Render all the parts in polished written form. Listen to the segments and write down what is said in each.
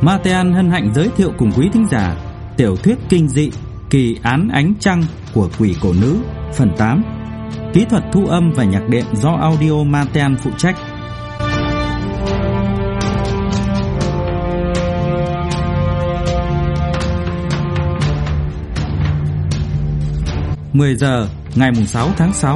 Matean hân hạnh giới thiệu cùng quý thính giả tiểu thuyết kinh dị Kỳ án ánh trăng của quỷ cổ nữ phần 8. Kỹ thuật thu âm và nhạc đệm do Audio Matean phụ trách. Mười giờ ngày 6 tháng 6.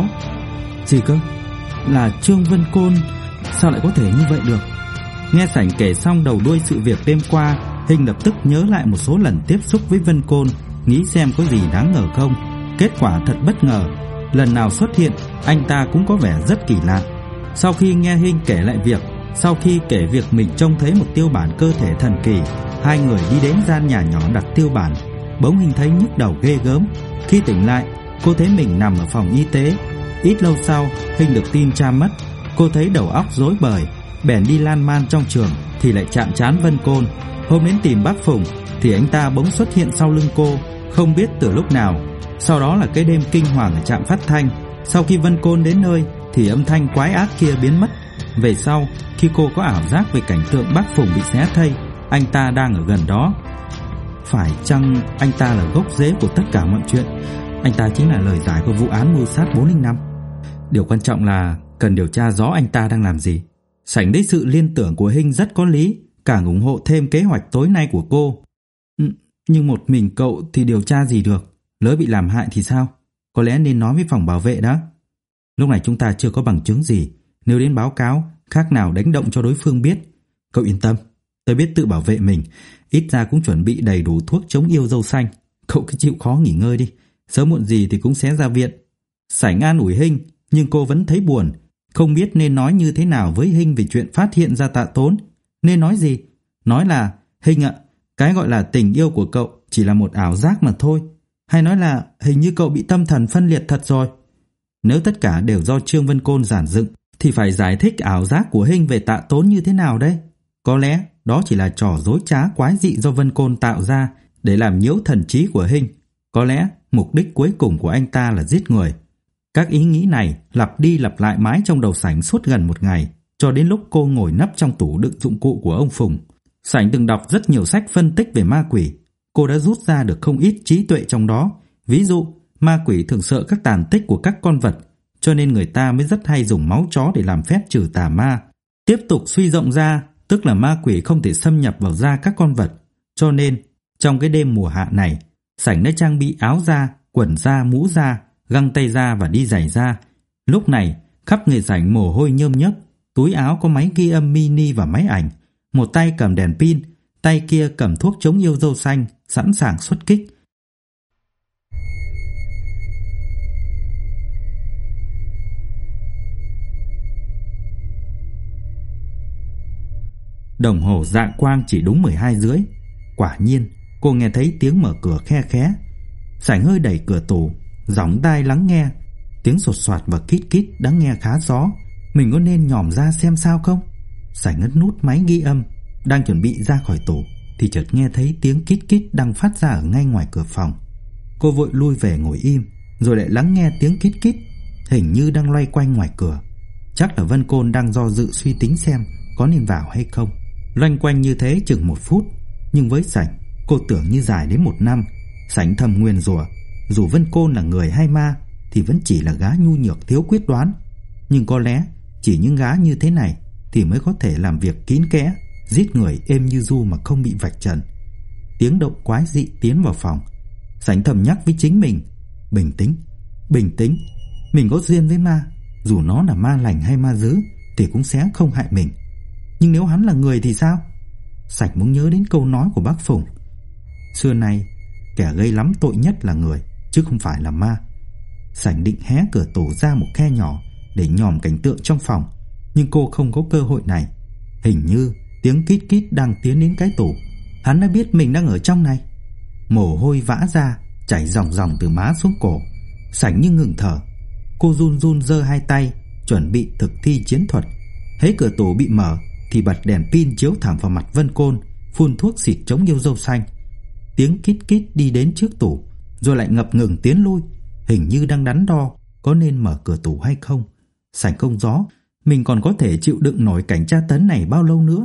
Gì cơ? Là Trương Vân Côn? Sao lại có thể như vậy được? Nghe Sảnh kể xong đầu đuôi sự việc đêm qua, Hình lập tức nhớ lại một số lần tiếp xúc với Vân Côn, nghĩ xem có gì đáng ngờ không. Kết quả thật bất ngờ, lần nào xuất hiện anh ta cũng có vẻ rất kỳ lạ. Sau khi nghe Hình kể lại việc, sau khi kể việc mình trông thấy một tiêu bản cơ thể thần kỳ, hai người đi đến gian nhà nhỏ đặt tiêu bản. Bỗng Hình thấy nhức đầu ghê gớm. Khi tỉnh lại, cô thấy mình nằm ở phòng y tế. Ít lâu sau, Hình được tin cha mất. Cô thấy đầu óc rối bời, bèn đi lan man trong trường thì lại chạm trán Vân Côn. Hôm đến tìm bác Phùng thì anh ta bỗng xuất hiện sau lưng cô, không biết từ lúc nào. Sau đó là cái đêm kinh hoàng ở trạm phát thanh. Sau khi Vân Côn đến nơi thì âm thanh quái ác kia biến mất. Về sau, khi cô có ảo giác về cảnh tượng bác Phùng bị xé thây, anh ta đang ở gần đó. Phải chăng anh ta là gốc rễ của tất cả mọi chuyện? Anh ta chính là lời giải của vụ án mưu sát 405. Điều quan trọng là cần điều tra rõ anh ta đang làm gì. Sảnh thấy sự liên tưởng của Hình rất có lý, càng ủng hộ thêm kế hoạch tối nay của cô. Nhưng một mình cậu thì điều tra gì được? Lỡ bị làm hại thì sao? Có lẽ nên nói với phòng bảo vệ đã. Lúc này chúng ta chưa có bằng chứng gì, nếu đến báo cáo khác nào đánh động cho đối phương biết. Cậu yên tâm, tôi biết tự bảo vệ mình, ít ra cũng chuẩn bị đầy đủ thuốc chống yêu dâu xanh. Cậu cứ chịu khó nghỉ ngơi đi, sớm muộn gì thì cũng sẽ ra viện. Sảnh an ủi Hình, nhưng cô vẫn thấy buồn, không biết nên nói như thế nào với Hình về chuyện phát hiện ra Tạ Tốn. Nên nói gì? Nói là: Hình ạ, cái gọi là tình yêu của cậu chỉ là một ảo giác mà thôi. Hay nói là hình như cậu bị tâm thần phân liệt thật rồi. Nếu tất cả đều do Trương Vân Côn giản dựng thì phải giải thích ảo giác của Hình về Tạ Tốn như thế nào đây? Có lẽ đó chỉ là trò dối trá quái dị do Vân Côn tạo ra để làm nhiễu thần trí của Hình. Có lẽ mục đích cuối cùng của anh ta là giết người. Các ý nghĩ này lặp đi lặp lại mãi trong đầu Sảnh suốt gần một ngày, cho đến lúc cô ngồi nấp trong tủ đựng dụng cụ của ông Phùng. Sảnh từng đọc rất nhiều sách phân tích về ma quỷ. Cô đã rút ra được không ít trí tuệ trong đó. Ví dụ, ma quỷ thường sợ các tàn tích của các con vật, cho nên người ta mới rất hay dùng máu chó để làm phép trừ tà ma. Tiếp tục suy rộng ra, tức là ma quỷ không thể xâm nhập vào da các con vật. Cho nên, trong cái đêm mùa hạ này, Sảnh đã trang bị áo da, quần da, mũ da, găng tay da và đi giày da. Lúc này, khắp người Sảnh mồ hôi nhơm nhớp. Túi áo có máy ghi âm mini và máy ảnh. Một tay cầm đèn pin, tay kia cầm thuốc chống yêu dâu xanh, sẵn sàng xuất kích. Đồng hồ dạng quang chỉ đúng 12:30. Quả nhiên, cô nghe thấy tiếng mở cửa khe khé. Sảnh hơi đẩy cửa tủ, gióng tai lắng nghe. Tiếng sột soạt và kít kít đáng nghe khá rõ. Mình có nên nhòm ra xem sao không? Sảnh ấn nút máy ghi âm, đang chuẩn bị ra khỏi tủ thì chợt nghe thấy tiếng kít kít đang phát ra ở ngay ngoài cửa phòng. Cô vội lui về ngồi im, rồi lại lắng nghe tiếng kít kít, hình như đang loay quanh ngoài cửa. Chắc là Vân Côn đang do dự suy tính xem có nên vào hay không. Loanh quanh như thế chừng 1 phút, nhưng với Sảnh, cô tưởng như dài đến 1 năm. Sảnh thầm nguyền rủa, dù Vân Côn là người hay ma thì vẫn chỉ là gã nhu nhược thiếu quyết đoán. Nhưng có lẽ chỉ những gã như thế này thì mới có thể làm việc kín kẽ, giết người êm như ru mà không bị vạch trần. Tiếng động quái dị tiến vào phòng. Sảnh thầm nhắc với chính mình: bình tĩnh, bình tĩnh. Mình có duyên với ma, dù nó là ma lành hay ma dữ thì cũng sẽ không hại mình. Nhưng nếu hắn là người thì sao? Sảnh muốn nhớ đến câu nói của bác Phùng: xưa nay kẻ gây lắm tội nhất là người, chứ không phải là ma. Sảnh định hé cửa tủ ra một khe nhỏ để nhòm cảnh tượng trong phòng, nhưng cô không có cơ hội này. Hình như tiếng kít kít đang tiến đến cái tủ. Hắn đã biết mình đang ở trong này. Mồ hôi vã ra, chảy ròng ròng từ má xuống cổ. Sảnh như ngừng thở. Cô run run giơ hai tay, chuẩn bị thực thi chiến thuật. Hễ cửa tủ bị mở thì bật đèn pin chiếu thẳng vào mặt Vân Côn, phun thuốc xịt chống yêu dâu xanh. Tiếng kít kít đi đến trước tủ, rồi lại ngập ngừng tiến lui, hình như đang đắn đo có nên mở cửa tủ hay không. Sảnh không rõ mình còn có thể chịu đựng nổi cảnh tra tấn này bao lâu nữa.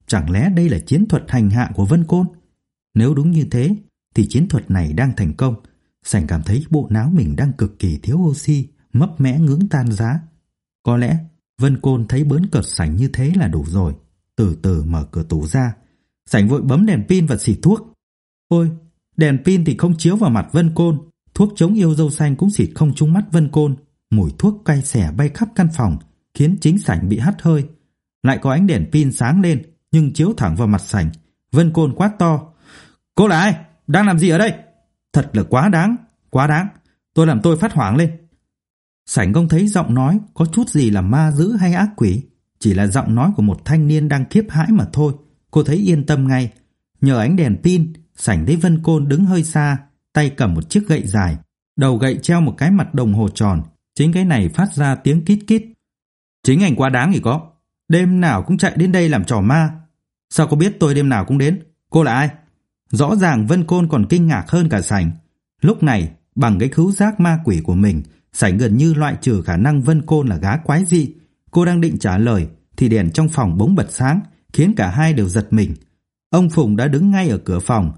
Chẳng lẽ đây là chiến thuật hành hạ của Vân Côn? Nếu đúng như thế thì chiến thuật này đang thành công. Sảnh cảm thấy bộ não mình đang cực kỳ thiếu oxy, mấp mẽ ngưỡng tan giá. Có lẽ Vân Côn thấy bỡn cợt Sảnh như thế là đủ rồi. Từ từ mở cửa tủ ra. Sảnh vội bấm đèn pin và xịt thuốc. Ôi, đèn pin thì không chiếu vào mặt Vân Côn, thuốc chống yêu dâu xanh cũng xịt không trúng mắt Vân Côn. Mùi thuốc cay xẻ bay khắp căn phòng, khiến chính Sảnh bị hắt hơi. Lại có ánh đèn pin sáng lên, nhưng chiếu thẳng vào mặt Sảnh. Vân Côn quát to: Cô là ai? Đang làm gì ở đây? Thật là quá đáng, quá đáng. Tôi làm tôi phát hoảng lên. Sảnh không thấy giọng nói có chút gì là ma dữ hay ác quỷ, chỉ là giọng nói của một thanh niên đang khiếp hãi mà thôi. Cô thấy yên tâm ngay. Nhờ ánh đèn pin, Sảnh thấy Vân Côn đứng hơi xa, tay cầm một chiếc gậy dài, đầu gậy treo một cái mặt đồng hồ tròn, chính cái này phát ra tiếng kít kít. Chính anh quá đáng thì có, đêm nào cũng chạy đến đây làm trò ma. Sao cô biết tôi đêm nào cũng đến? Cô là ai? Rõ ràng Vân Côn còn kinh ngạc hơn cả Sảnh. Lúc này, bằng cái khứu giác ma quỷ của mình, Sảnh gần như loại trừ khả năng Vân Côn là gá quái dị. Cô đang định trả lời thì đèn trong phòng bỗng bật sáng, khiến cả hai đều giật mình. Ông Phùng đã đứng ngay ở cửa phòng.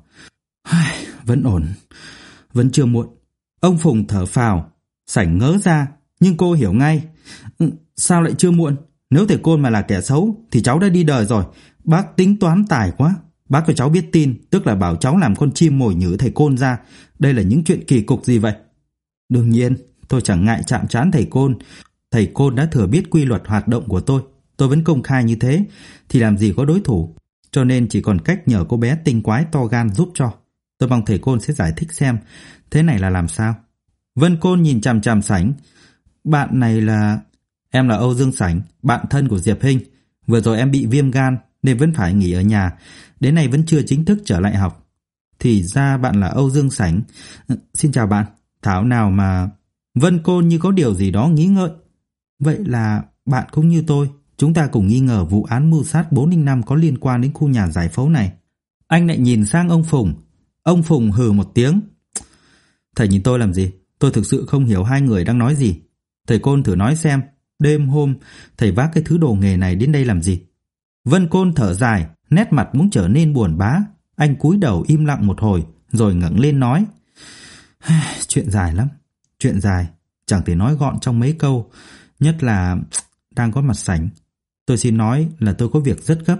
Vẫn ổn, vẫn chưa muộn. Ông Phùng thở phào. Sảnh ngớ ra, nhưng cô hiểu ngay. Sao lại chưa muộn? Nếu thầy Côn mà là kẻ xấu thì cháu đã đi đời rồi. Bác tính toán tài quá. Bác cho cháu biết tin, tức là bảo cháu làm con chim mồi nhử thầy Côn ra. Đây là những chuyện kỳ cục gì vậy? Đương nhiên, tôi chẳng ngại chạm trán thầy Côn. Thầy Côn đã thừa biết quy luật hoạt động của tôi vẫn công khai như thế, thì làm gì có đối thủ. Cho nên chỉ còn cách nhờ cô bé tinh quái to gan giúp cho. Tôi mong thầy Côn sẽ giải thích xem thế này là làm sao. Vân Côn nhìn chằm chằm Sảnh. Bạn này là... Em là Âu Dương Sảnh, bạn thân của Diệp Hinh. Vừa rồi em bị viêm gan nên vẫn phải nghỉ ở nhà, đến nay vẫn chưa chính thức trở lại học. Thì ra bạn là Âu Dương Sảnh. Xin chào bạn. Thảo nào mà... Vân Côn như có điều gì đó nghĩ ngợi. Vậy là bạn cũng như tôi, chúng ta cùng nghi ngờ vụ án mưu sát 405 có liên quan đến khu nhà giải phẫu này. Anh lại nhìn sang ông Phùng. Ông Phùng hừ một tiếng. Thầy nhìn tôi làm gì? Tôi thực sự không hiểu hai người đang nói gì. Thầy Côn thử nói xem, đêm hôm thầy vác cái thứ đồ nghề này đến đây làm gì? Vân Côn thở dài, nét mặt muốn trở nên buồn bã. Anh cúi đầu im lặng một hồi, rồi ngẩng lên nói. Chuyện dài lắm, chuyện dài, chẳng thể nói gọn trong mấy câu, nhất là đang có mặt Sảnh. Tôi xin nói là tôi có việc rất gấp.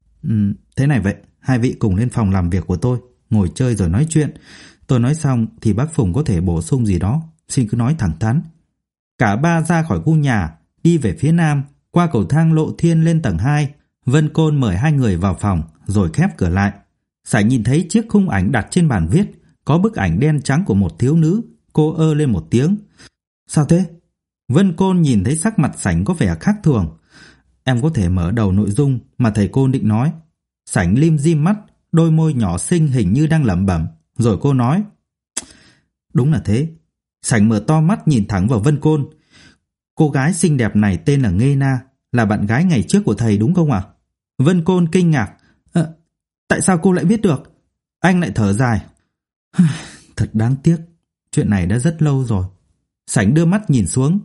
Thế này vậy, hai vị cùng lên phòng làm việc của tôi, ngồi chơi rồi nói chuyện. Tôi nói xong thì bác Phùng có thể bổ sung gì đó, xin cứ nói thẳng thắn. Cả ba ra khỏi khu nhà, đi về phía nam, qua cầu thang lộ thiên lên tầng 2. Vân Côn mời hai người vào phòng, rồi khép cửa lại. Sảnh nhìn thấy chiếc khung ảnh đặt trên bàn viết, có bức ảnh đen trắng của một thiếu nữ. Cô ơ lên một tiếng. Sao thế? Vân Côn nhìn thấy sắc mặt Sảnh có vẻ khác thường. Em có thể mở đầu nội dung mà thầy Côn định nói. Sảnh lim dim mắt, đôi môi nhỏ xinh hình như đang lẩm bẩm. Rồi cô nói. Đúng là thế. Sảnh mở to mắt nhìn thẳng vào Vân Côn. Cô gái xinh đẹp này tên là Nghê Na, là bạn gái ngày trước của thầy đúng không ạ? Vân Côn kinh ngạc. Tại sao cô lại biết được? Anh lại thở dài. Thật đáng tiếc, chuyện này đã rất lâu rồi. Sảnh đưa mắt nhìn xuống.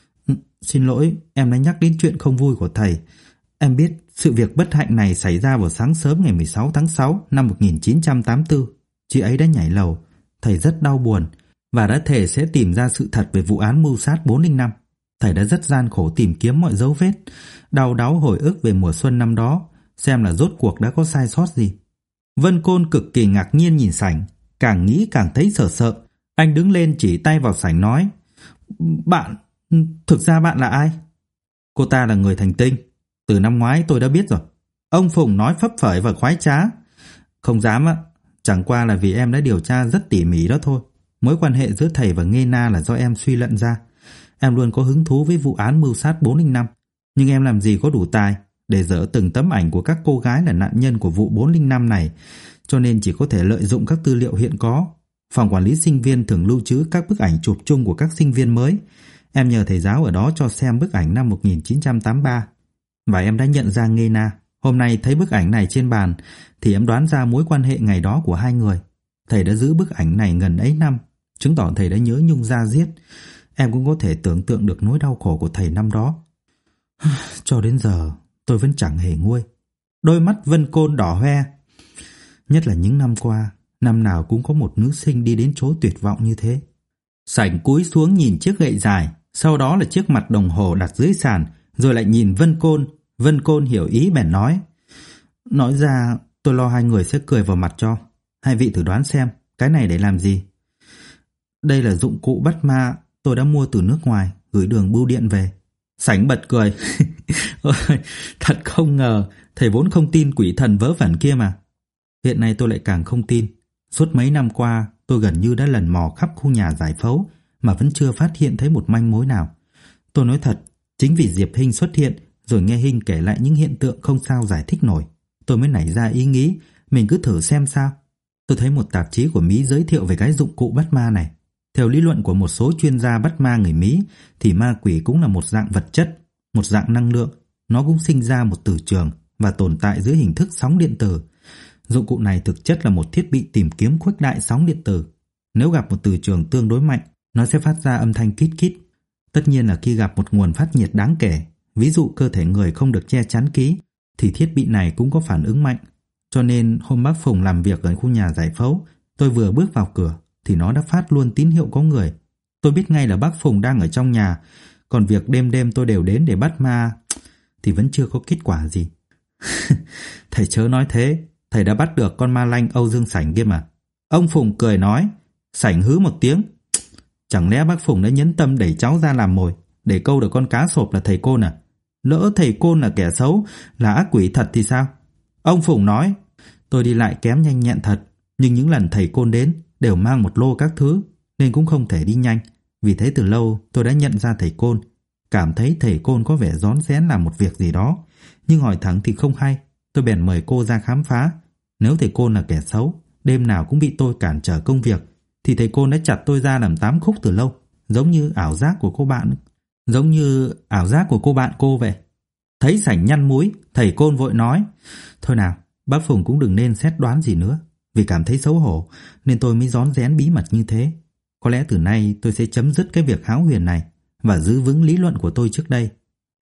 Xin lỗi, em đã nhắc đến chuyện không vui của thầy. Em biết sự việc bất hạnh này xảy ra vào sáng sớm ngày 16 tháng 6 năm 1984. Chị ấy đã nhảy lầu. Thầy rất đau buồn và đã thề sẽ tìm ra sự thật về vụ án mưu sát 405. Thầy đã rất gian khổ tìm kiếm mọi dấu vết, đau đáu hồi ức về mùa xuân năm đó, xem là rốt cuộc đã có sai sót gì. Vân Côn cực kỳ ngạc nhiên nhìn Sảnh, càng nghĩ càng thấy sợ sợ. Anh đứng lên chỉ tay vào Sảnh nói. Bạn, thực ra bạn là ai? Cô ta là người thành tinh. Từ năm ngoái tôi đã biết rồi. Ông Phùng nói phấp phởi và khoái trá. Không dám ạ, chẳng qua là vì em đã điều tra rất tỉ mỉ đó thôi. Mối quan hệ giữa thầy và Nghê Na là do em suy luận ra. Em luôn có hứng thú với vụ án mưu sát 405, nhưng em làm gì có đủ tài để dỡ từng tấm ảnh của các cô gái là nạn nhân của vụ 405 này, cho nên chỉ có thể lợi dụng các tư liệu hiện có. Phòng quản lý sinh viên thường lưu trữ các bức ảnh chụp chung của các sinh viên mới. Em nhờ thầy giáo ở đó cho xem bức ảnh năm 1983, và em đã nhận ra Nghê Na. Hôm nay thấy bức ảnh này trên bàn thì em đoán ra mối quan hệ ngày đó của hai người. Thầy đã giữ bức ảnh này ngần ấy năm, chứng tỏ thầy đã nhớ nhung da diết. Em cũng có thể tưởng tượng được nỗi đau khổ của thầy năm đó. Cho đến giờ tôi vẫn chẳng hề nguôi. Đôi mắt Vân Côn đỏ hoe. Nhất là những năm qua, năm nào cũng có một nữ sinh đi đến chỗ tuyệt vọng như thế. Sảnh cúi xuống nhìn chiếc gậy dài, sau đó là chiếc mặt đồng hồ đặt dưới sàn, rồi lại nhìn Vân Côn. Vân Côn hiểu ý bèn nói: nói ra tôi lo hai người sẽ cười vào mặt cho. Hai vị thử đoán xem, cái này để làm gì? Đây là dụng cụ bắt ma tôi đã mua từ nước ngoài, gửi đường bưu điện về. Sảnh bật cười. Ôi, thật không ngờ, thầy vốn không tin quỷ thần vớ vẩn kia mà. Hiện nay tôi lại càng không tin. Suốt mấy năm qua, tôi gần như đã lần mò khắp khu nhà giải phẫu mà vẫn chưa phát hiện thấy một manh mối nào. Tôi nói thật, chính vì Diệp Hinh xuất hiện rồi nghe Hinh kể lại những hiện tượng không sao giải thích nổi, tôi mới nảy ra ý nghĩ mình cứ thử xem sao. Tôi thấy một tạp chí của Mỹ giới thiệu về cái dụng cụ bắt ma này. Theo lý luận của một số chuyên gia bắt ma người Mỹ thì ma quỷ cũng là một dạng vật chất, một dạng năng lượng. Nó cũng sinh ra một từ trường và tồn tại dưới hình thức sóng điện tử. Dụng cụ này thực chất là một thiết bị tìm kiếm khuếch đại sóng điện tử. Nếu gặp một từ trường tương đối mạnh, nó sẽ phát ra âm thanh kít kít. Tất nhiên là khi gặp một nguồn phát nhiệt đáng kể, ví dụ cơ thể người không được che chắn kỹ, thì thiết bị này cũng có phản ứng mạnh. Cho nên hôm bác Phùng làm việc ở khu nhà giải phẫu, tôi vừa bước vào cửa thì nó đã phát luôn tín hiệu có người. Tôi biết ngay là bác Phùng đang ở trong nhà, còn việc đêm đêm tôi đều đến để bắt ma thì vẫn chưa có kết quả gì. Thầy chớ nói thế, thầy đã bắt được con ma lanh Âu Dương Sảnh kia mà. Ông Phùng cười nói. Sảnh hứ một tiếng. Chẳng lẽ bác Phùng đã nhẫn tâm đẩy cháu ra làm mồi để câu được con cá sộp là thầy Côn à? Lỡ thầy Côn là kẻ xấu, là ác quỷ thật thì sao? Ông Phùng nói. Tôi đi lại kém nhanh nhẹn thật, nhưng những lần thầy Côn đến đều mang một lô các thứ nên cũng không thể đi nhanh. Vì thế từ lâu tôi đã nhận ra thầy Côn, cảm thấy thầy Côn có vẻ rón rén làm một việc gì đó, nhưng hỏi thẳng thì không hay. Tôi bèn mời cô ra khám phá. Nếu thầy Côn là kẻ xấu, đêm nào cũng bị tôi cản trở công việc, thì thầy Côn đã chặt tôi ra làm 8 khúc từ lâu, giống như ảo giác của cô bạn cô vậy. Thấy Sảnh nhăn mũi, thầy Côn vội nói. Thôi nào, bác Phùng cũng đừng nên xét đoán gì nữa. Vì cảm thấy xấu hổ nên tôi mới rón rén bí mật như thế. Có lẽ từ nay tôi sẽ chấm dứt cái việc hão huyền này và giữ vững lý luận của tôi trước đây.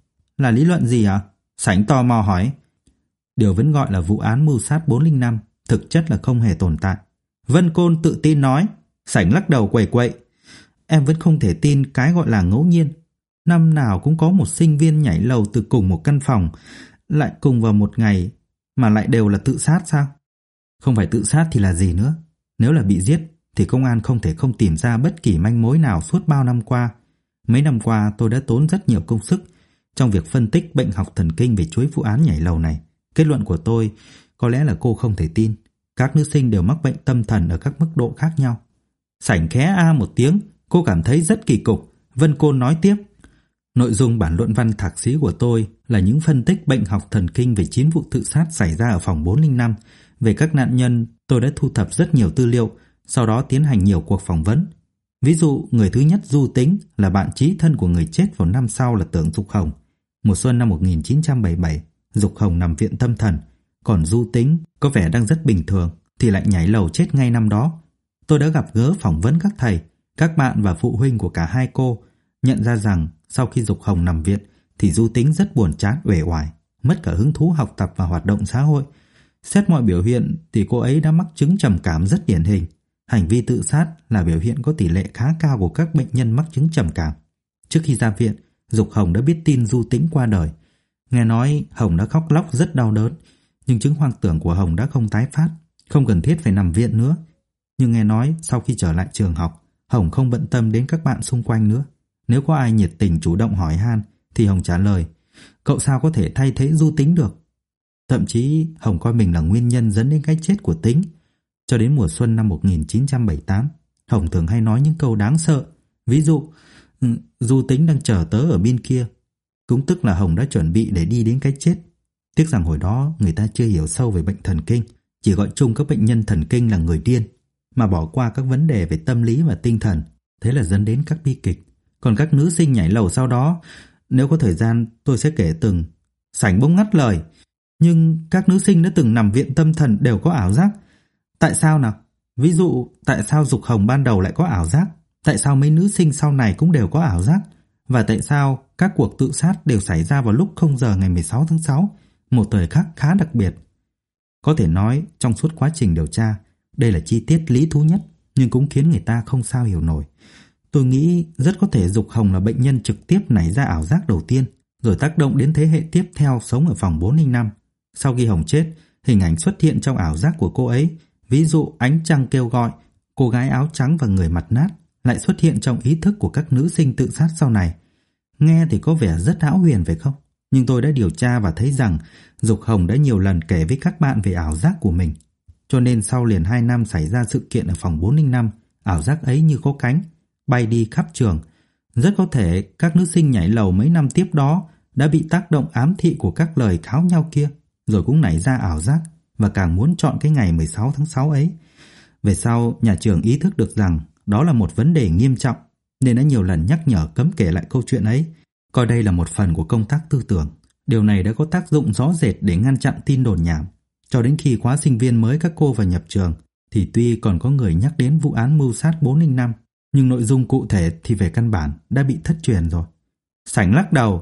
Là lý luận gì ạ? Sảnh tò mò hỏi. Điều vẫn gọi là vụ án mưu sát 405 thực chất là không hề tồn tại. Vân Côn tự tin nói. Sảnh lắc đầu quẩy quậy. Em vẫn không thể tin cái gọi là ngẫu nhiên. Năm nào cũng có một sinh viên nhảy lầu từ cùng một căn phòng, lại cùng vào một ngày, mà lại đều là tự sát sao? Không phải tự sát thì là gì nữa? Nếu là bị giết thì công an không thể không tìm ra bất kỳ manh mối nào suốt bao năm qua. Mấy năm qua tôi đã tốn rất nhiều công sức trong việc phân tích bệnh học thần kinh về chuỗi vụ án nhảy lầu này. Kết luận của tôi có lẽ là cô không thể tin. Các nữ sinh đều mắc bệnh tâm thần ở các mức độ khác nhau. Sảnh khé a một tiếng, cô cảm thấy rất kỳ cục. Vân Côn nói tiếp. Nội dung bản luận văn thạc sĩ của tôi là những phân tích bệnh học thần kinh về 9 vụ tự sát xảy ra ở phòng 405. Về các nạn nhân, tôi đã thu thập rất nhiều tư liệu, sau đó tiến hành nhiều cuộc phỏng vấn. Ví dụ, người thứ nhất Du Tính là bạn chí thân của người chết vào năm sau là Tưởng Dục Hồng. Mùa xuân năm 1977, Dục Hồng nằm viện tâm thần, còn Du Tính có vẻ đang rất bình thường thì lại nhảy lầu chết ngay năm đó. Tôi đã gặp gỡ phỏng vấn các thầy, các bạn và phụ huynh của cả hai cô, nhận ra rằng sau khi Dục Hồng nằm viện thì Du Tính rất buồn chán uể oải, mất cả hứng thú học tập và hoạt động xã hội. Xét mọi biểu hiện thì cô ấy đã mắc chứng trầm cảm rất điển hình. Hành vi tự sát là biểu hiện có tỷ lệ khá cao của các bệnh nhân mắc chứng trầm cảm. Trước khi ra viện, Dục Hồng đã biết tin Du Tính qua đời. Nghe nói Hồng đã khóc lóc rất đau đớn, nhưng chứng hoang tưởng của Hồng đã không tái phát, không cần thiết phải nằm viện nữa. Nhưng nghe nói sau khi trở lại trường học, Hồng không bận tâm đến các bạn xung quanh nữa. Nếu có ai nhiệt tình chủ động hỏi han thì Hồng trả lời, cậu sao có thể thay thế Du Tính được. Thậm chí Hồng coi mình là nguyên nhân dẫn đến cái chết của Tính. Cho đến mùa xuân năm 1978, Hồng thường hay nói những câu đáng sợ. Ví dụ, Du Tính đang chờ tớ ở bên kia. Cũng tức là Hồng đã chuẩn bị để đi đến cái chết. Tiếc rằng hồi đó người ta chưa hiểu sâu về bệnh thần kinh, chỉ gọi chung các bệnh nhân thần kinh là người điên, mà bỏ qua các vấn đề về tâm lý và tinh thần. Thế là dẫn đến các bi kịch. Còn các nữ sinh nhảy lầu sau đó, nếu có thời gian tôi sẽ kể từng. Sảnh bỗng ngắt lời. Nhưng các nữ sinh đã từng nằm viện tâm thần đều có ảo giác. Tại sao nào? Ví dụ, tại sao Dục Hồng ban đầu lại có ảo giác? Tại sao mấy nữ sinh sau này cũng đều có ảo giác? Và tại sao các cuộc tự sát đều xảy ra vào lúc 0 giờ ngày 16 tháng 6? một thời khắc khá đặc biệt. Có thể nói trong suốt quá trình điều tra, đây là chi tiết lý thú nhất nhưng cũng khiến người ta không sao hiểu nổi. Tôi nghĩ rất có thể Dục Hồng là bệnh nhân trực tiếp nảy ra ảo giác đầu tiên, rồi tác động đến thế hệ tiếp theo sống ở phòng 405. Sau khi Hồng chết, hình ảnh xuất hiện trong ảo giác của cô ấy, ví dụ ánh trăng kêu gọi, cô gái áo trắng và người mặt nát, lại xuất hiện trong ý thức của các nữ sinh tự sát sau này. Nghe thì có vẻ rất hão huyền phải không? Nhưng tôi đã điều tra và thấy rằng Dục Hồng đã nhiều lần kể với các bạn về ảo giác của mình. Cho nên sau liền 2 năm xảy ra sự kiện ở phòng 405, ảo giác ấy như có cánh, bay đi khắp trường. Rất có thể các nữ sinh nhảy lầu mấy năm tiếp đó đã bị tác động ám thị của các lời kháo nhau kia, rồi cũng nảy ra ảo giác và càng muốn chọn cái ngày 16 tháng 6 ấy. Về sau, nhà trường ý thức được rằng đó là một vấn đề nghiêm trọng, nên đã nhiều lần nhắc nhở cấm kể lại câu chuyện ấy, coi đây là một phần của công tác tư tưởng. Điều này đã có tác dụng rõ rệt để ngăn chặn tin đồn nhảm. Cho đến khi khóa sinh viên mới các cô vào nhập trường, thì tuy còn có người nhắc đến vụ án mưu sát 405, nhưng nội dung cụ thể thì về căn bản đã bị thất truyền rồi. Sảnh lắc đầu.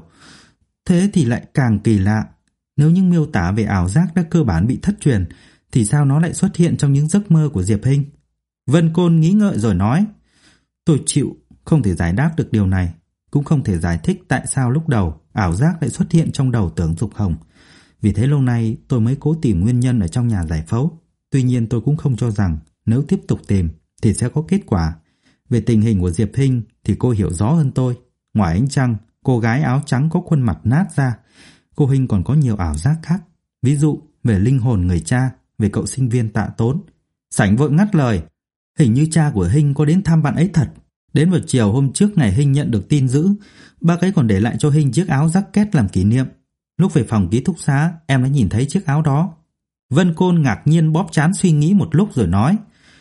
Thế thì lại càng kỳ lạ. Nếu những miêu tả về ảo giác đã cơ bản bị thất truyền, thì sao nó lại xuất hiện trong những giấc mơ của Diệp Hinh? Vân Côn nghĩ ngợi rồi nói. Tôi chịu, không thể giải đáp được điều này. Cũng không thể giải thích tại sao lúc đầu ảo giác lại xuất hiện trong đầu Tưởng Dục Hồng. Vì thế lâu nay tôi mới cố tìm nguyên nhân ở trong nhà giải phẫu. Tuy nhiên tôi cũng không cho rằng nếu tiếp tục tìm thì sẽ có kết quả. Về tình hình của Diệp Hinh thì cô hiểu rõ hơn tôi. Ngoài ánh trăng, cô gái áo trắng có khuôn mặt nát ra, cô Hinh còn có nhiều ảo giác khác. Ví dụ về linh hồn người cha, về cậu sinh viên Tạ Tốn. Sảnh vội ngắt lời. Hình như cha của Hinh có đến thăm bạn ấy thật. Đến vào chiều hôm trước ngày Hinh nhận được tin dữ, bác ấy còn để lại cho Hinh chiếc áo jacket làm kỷ niệm. Lúc về phòng ký túc xá, em đã nhìn thấy chiếc áo đó. Vân Côn ngạc nhiên bóp trán suy nghĩ một lúc rồi nói.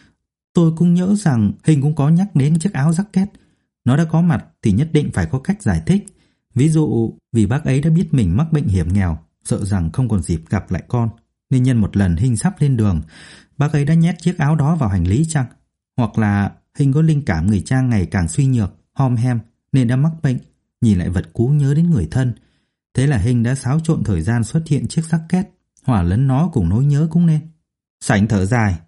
Tôi cũng nhớ rằng Hinh cũng có nhắc đến chiếc áo jacket. Nó đã có mặt thì nhất định phải có cách giải thích. Ví dụ vì bác ấy đã biết mình mắc bệnh hiểm nghèo, sợ rằng không còn dịp gặp lại con, nên nhân một lần Hinh sắp lên đường, bác ấy đã nhét chiếc áo đó vào hành lý chăng? Hoặc là Hinh có linh cảm người cha ngày càng suy nhược, hom hem nên đã mắc bệnh, nhìn lại vật cũ nhớ đến người thân. Thế là Hinh đã xáo trộn thời gian xuất hiện chiếc jacket, hòa lẫn nó cùng nỗi nhớ cũng nên. Sảnh thở dài.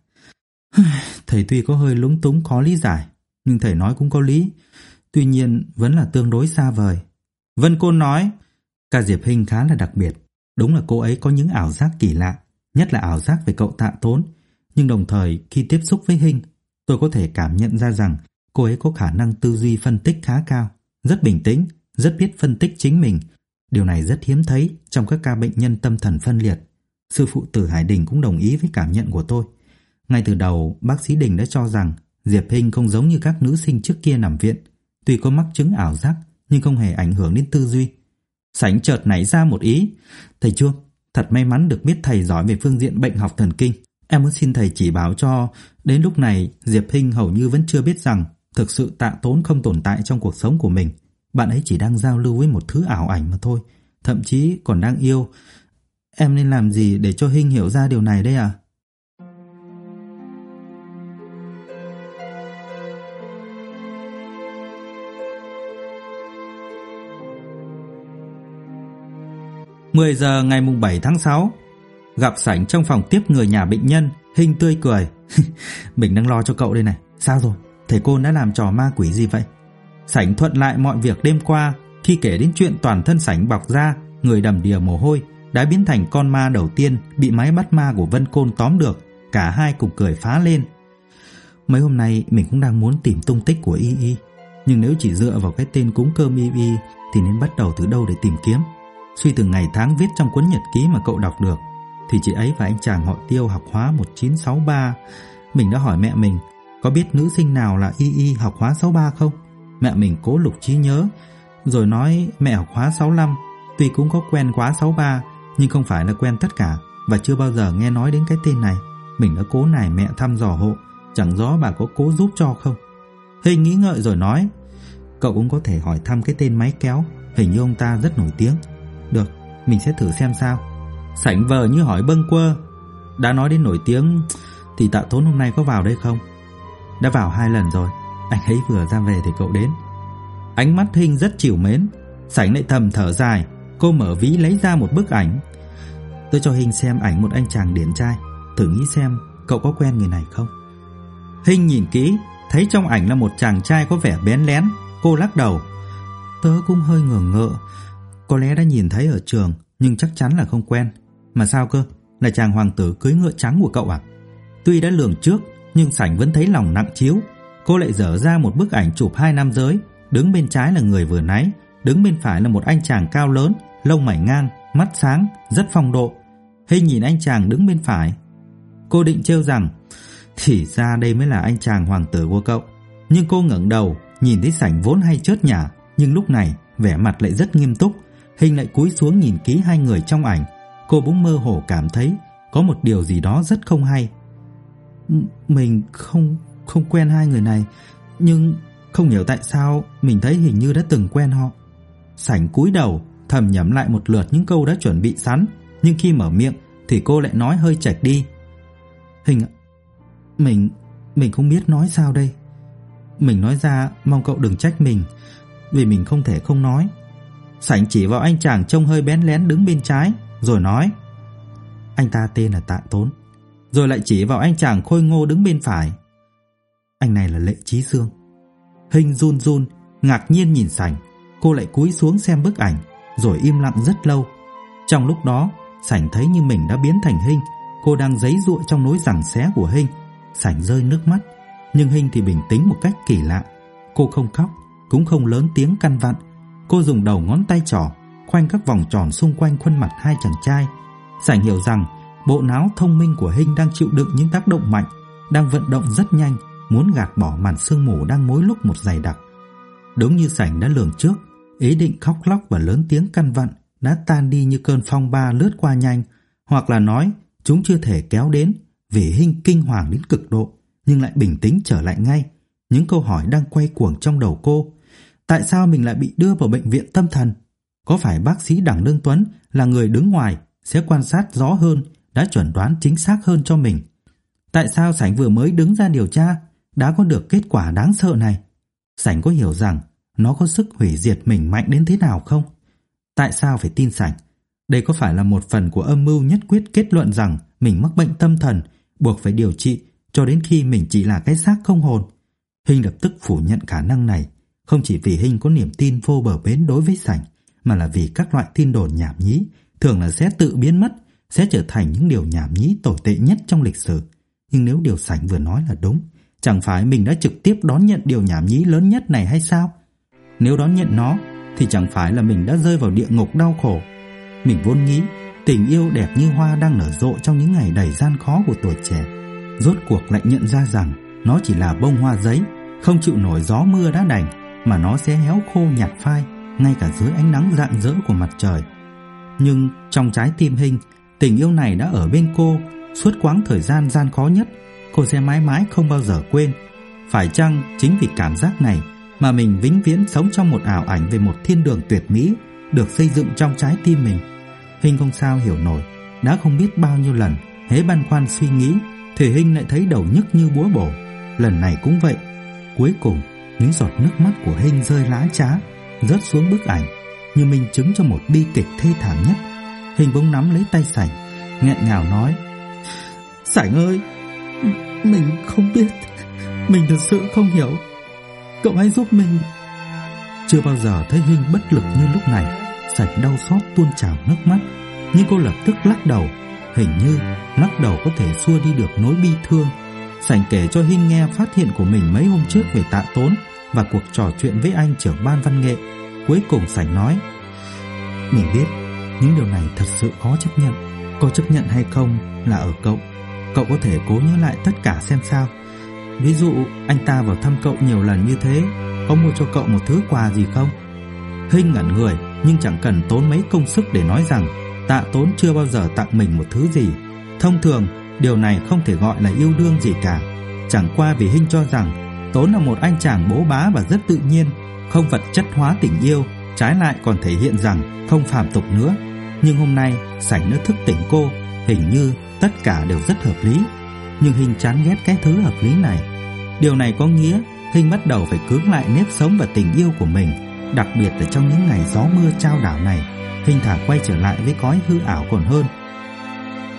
Thầy tuy có hơi lúng túng khó lý giải, nhưng thầy nói cũng có lý. Tuy nhiên vẫn là tương đối xa vời. Vân Côn nói. Ca Diệp Hinh khá là đặc biệt. Đúng là cô ấy có những ảo giác kỳ lạ, nhất là ảo giác về cậu Tạ Tốn. Nhưng đồng thời khi tiếp xúc với Hinh, tôi có thể cảm nhận ra rằng cô ấy có khả năng tư duy phân tích khá cao, rất bình tĩnh, rất biết phân tích chính mình. Điều này rất hiếm thấy trong các ca bệnh nhân tâm thần phân liệt. Sư phụ Tử Hải Đình cũng đồng ý với cảm nhận của tôi. Ngay từ đầu, bác sĩ Đình đã cho rằng Diệp Hinh không giống như các nữ sinh trước kia nằm viện. Tuy có mắc chứng ảo giác nhưng không hề ảnh hưởng đến tư duy. Sảnh chợt nảy ra một ý. Thầy Chuông, thật may mắn được biết thầy giỏi về phương diện bệnh học thần kinh. Em muốn xin thầy chỉ bảo cho. Đến lúc này Diệp Hinh hầu như vẫn chưa biết rằng thực sự Tạ Tốn không tồn tại trong cuộc sống của mình. Bạn ấy chỉ đang giao lưu với một thứ ảo ảnh mà thôi, thậm chí còn đang yêu. Em nên làm gì để cho Hinh hiểu ra điều này đây à? Mười giờ ngày 7 tháng 6, gặp Sảnh trong phòng tiếp người nhà bệnh nhân. Hinh tươi cười. Mình đang lo cho cậu đây này. Sao rồi? Thầy Côn đã làm trò ma quỷ gì vậy? Sảnh thuận lại mọi việc đêm qua. Khi kể đến chuyện toàn thân Sảnh bọc ra, người đầm đìa mồ hôi, đã biến thành con ma đầu tiên bị máy bắt ma của Vân Côn tóm được. Cả hai cùng cười phá lên. Mấy hôm nay mình cũng đang muốn tìm tung tích của Y Y, nhưng nếu chỉ dựa vào cái tên cúng cơm Y Y thì nên bắt đầu từ đâu để tìm kiếm? Suy từ ngày tháng viết trong cuốn nhật ký mà cậu đọc được, thì chị ấy và anh chàng họ Tiêu học khóa 1963. Mình đã hỏi mẹ mình có biết nữ sinh nào là Y Y học khóa 63 không. Mẹ mình cố lục trí nhớ, rồi nói mẹ học khóa 65. Tuy cũng có quen khóa 63, nhưng không phải là quen tất cả, và chưa bao giờ nghe nói đến cái tên này. Mình đã cố nài mẹ thăm dò hộ, chẳng rõ bà có cố giúp cho không. Hình nghĩ ngợi rồi nói, cậu cũng có thể hỏi thăm cái tên máy kéo, hình như ông ta rất nổi tiếng. Được, mình sẽ thử xem sao. Sảnh vờ như hỏi bâng quơ. Đã nói đến nổi tiếng thì Tạ Tốn hôm nay có vào đây không? Đã vào 2 lần rồi. Anh ấy vừa ra về thì cậu đến. Ánh mắt Hinh rất trìu mến. Sảnh lại thầm thở dài. Cô mở ví lấy ra một bức ảnh. Tôi cho Hinh xem ảnh một anh chàng điển trai, thử nghĩ xem cậu có quen người này không. Hinh nhìn kỹ, thấy trong ảnh là một chàng trai có vẻ bén lén. Cô lắc đầu. Tớ cũng hơi ngờ ngợ, có lẽ đã nhìn thấy ở trường, nhưng chắc chắn là không quen. Mà sao cơ, là chàng hoàng tử cưỡi ngựa trắng của cậu à? Tuy đã lường trước, nhưng Sảnh vẫn thấy lòng nặng trĩu. Cô lại dở ra một bức ảnh chụp hai nam giới. Đứng bên trái là người vừa nãy, đứng bên phải là một anh chàng cao lớn, lông mày ngang, mắt sáng, rất phong độ. Hinh nhìn anh chàng đứng bên phải. Cô định trêu rằng thì ra đây mới là anh chàng hoàng tử của cậu. Nhưng cô ngẩng đầu, nhìn thấy Sảnh vốn hay chớt nhả, nhưng lúc này vẻ mặt lại rất nghiêm túc. Hinh lại cúi xuống nhìn kỹ hai người trong ảnh. Cô bỗng mơ hồ cảm thấy có một điều gì đó rất không hay. Mình không quen hai người này, nhưng không hiểu tại sao mình thấy hình như đã từng quen họ. Sảnh cúi đầu thầm nhẩm lại một lượt những câu đã chuẩn bị sẵn, nhưng khi mở miệng thì cô lại nói hơi chệch đi. Hinh ạ, mình không biết nói sao đây. Mình nói ra mong cậu đừng trách mình, vì mình không thể không nói. Sảnh chỉ vào anh chàng trông hơi bén lén đứng bên trái, rồi nói: Anh ta tên là Tạ Tốn. Rồi lại chỉ vào anh chàng khôi ngô đứng bên phải: Anh này là Lệ Chí Dương. Hinh run run, ngạc nhiên nhìn Sảnh. Cô lại cúi xuống xem bức ảnh, rồi im lặng rất lâu. Trong lúc đó, Sảnh thấy như mình đã biến thành Hinh. Cô đang giãy giụa trong nỗi giằng xé của Hinh. Sảnh rơi nước mắt, nhưng Hinh thì bình tĩnh một cách kỳ lạ. Cô không khóc, cũng không lớn tiếng căn vặn. Cô dùng đầu ngón tay trỏ khoanh các vòng tròn xung quanh khuôn mặt hai chàng trai. Sảnh hiểu rằng bộ não thông minh của Hinh đang chịu đựng những tác động mạnh, đang vận động rất nhanh, muốn gạt bỏ màn sương mù đang mỗi lúc một dày đặc. Đúng như Sảnh đã lường trước, ý định khóc lóc và lớn tiếng căn vặn đã tan đi như cơn phong ba lướt qua nhanh, hoặc là nói chúng chưa thể kéo đến, vì Hinh kinh hoàng đến cực độ nhưng lại bình tĩnh trở lại ngay. Những câu hỏi đang quay cuồng trong đầu cô. Tại sao mình lại bị đưa vào bệnh viện tâm thần? Có phải bác sĩ Đằng Đương Tuấn là người đứng ngoài sẽ quan sát rõ hơn, đã chuẩn đoán chính xác hơn cho mình? Tại sao Sảnh vừa mới đứng ra điều tra đã có được kết quả đáng sợ này? Sảnh có hiểu rằng nó có sức hủy diệt mình mạnh đến thế nào không? Tại sao phải tin Sảnh? Đây có phải là một phần của âm mưu nhất quyết kết luận rằng mình mắc bệnh tâm thần, buộc phải điều trị cho đến khi mình chỉ là cái xác không hồn? Hinh lập tức phủ nhận khả năng này, không chỉ vì Hinh có niềm tin vô bờ bến đối với Sảnh, mà là vì các loại tin đồn nhảm nhí thường là sẽ tự biến mất, sẽ trở thành những điều nhảm nhí tồi tệ nhất trong lịch sử. Nhưng nếu điều Sảnh vừa nói là đúng, chẳng phải mình đã trực tiếp đón nhận điều nhảm nhí lớn nhất này hay sao? Nếu đón nhận nó thì chẳng phải là mình đã rơi vào địa ngục đau khổ. Mình vốn nghĩ tình yêu đẹp như hoa đang nở rộ trong những ngày đầy gian khó của tuổi trẻ, rốt cuộc lại nhận ra rằng nó chỉ là bông hoa giấy, không chịu nổi gió mưa đã đành, mà nó sẽ héo khô nhạt phai ngay cả dưới ánh nắng rạng rỡ của mặt trời. Nhưng trong trái tim Hinh, tình yêu này đã ở bên cô suốt quãng thời gian gian khó nhất. Cô sẽ mãi mãi không bao giờ quên. Phải chăng chính vì cảm giác này mà mình vĩnh viễn sống trong một ảo ảnh về một thiên đường tuyệt mỹ được xây dựng trong trái tim mình? Hinh không sao hiểu nổi. Đã không biết bao nhiêu lần hễ băn khoăn suy nghĩ thì Hinh lại thấy đầu nhức như búa bổ. Lần này cũng vậy. Cuối cùng những giọt nước mắt của Hinh rơi lã chã, rớt xuống bức ảnh như minh chứng cho một bi kịch thê thảm nhất. Hinh bỗng nắm lấy tay Sảnh, nghẹn ngào nói: Sảnh ơi, mình không biết, mình thật sự không hiểu, cậu hãy giúp mình. Chưa bao giờ thấy Hinh bất lực như lúc này. Sảnh đau xót tuôn trào nước mắt, nhưng cô lập tức lắc đầu. Hình như lắc đầu có thể xua đi được nỗi bi thương. Sảnh kể cho Hinh nghe phát hiện của mình mấy hôm trước về Tạ Tốn và cuộc trò chuyện với anh trưởng ban văn nghệ. Cuối cùng Sảnh nói: Mình biết những điều này thật sự khó chấp nhận. Có chấp nhận hay không là ở cậu. Cậu có thể cố nhớ lại tất cả xem sao. Ví dụ anh ta vào thăm cậu nhiều lần như thế, có mua cho cậu một thứ quà gì không? Hinh ngẩn người, nhưng chẳng cần tốn mấy công sức để nói rằng Tạ Tốn chưa bao giờ tặng mình một thứ gì. Thông thường điều này không thể gọi là yêu đương gì cả. Chẳng qua vì Hinh cho rằng Tốn là một anh chàng bố bá và rất tự nhiên, không vật chất hóa tình yêu, trái lại còn thể hiện rằng không phàm tục nữa. Nhưng hôm nay Sảnh đã thức tỉnh cô, hình như tất cả đều rất hợp lý. Nhưng Hinh chán ghét cái thứ hợp lý này. Điều này có nghĩa Hinh bắt đầu phải cưỡng lại nếp sống và tình yêu của mình. Đặc biệt là trong những ngày gió mưa chao đảo này, Hinh thà quay trở lại với cõi hư ảo còn hơn.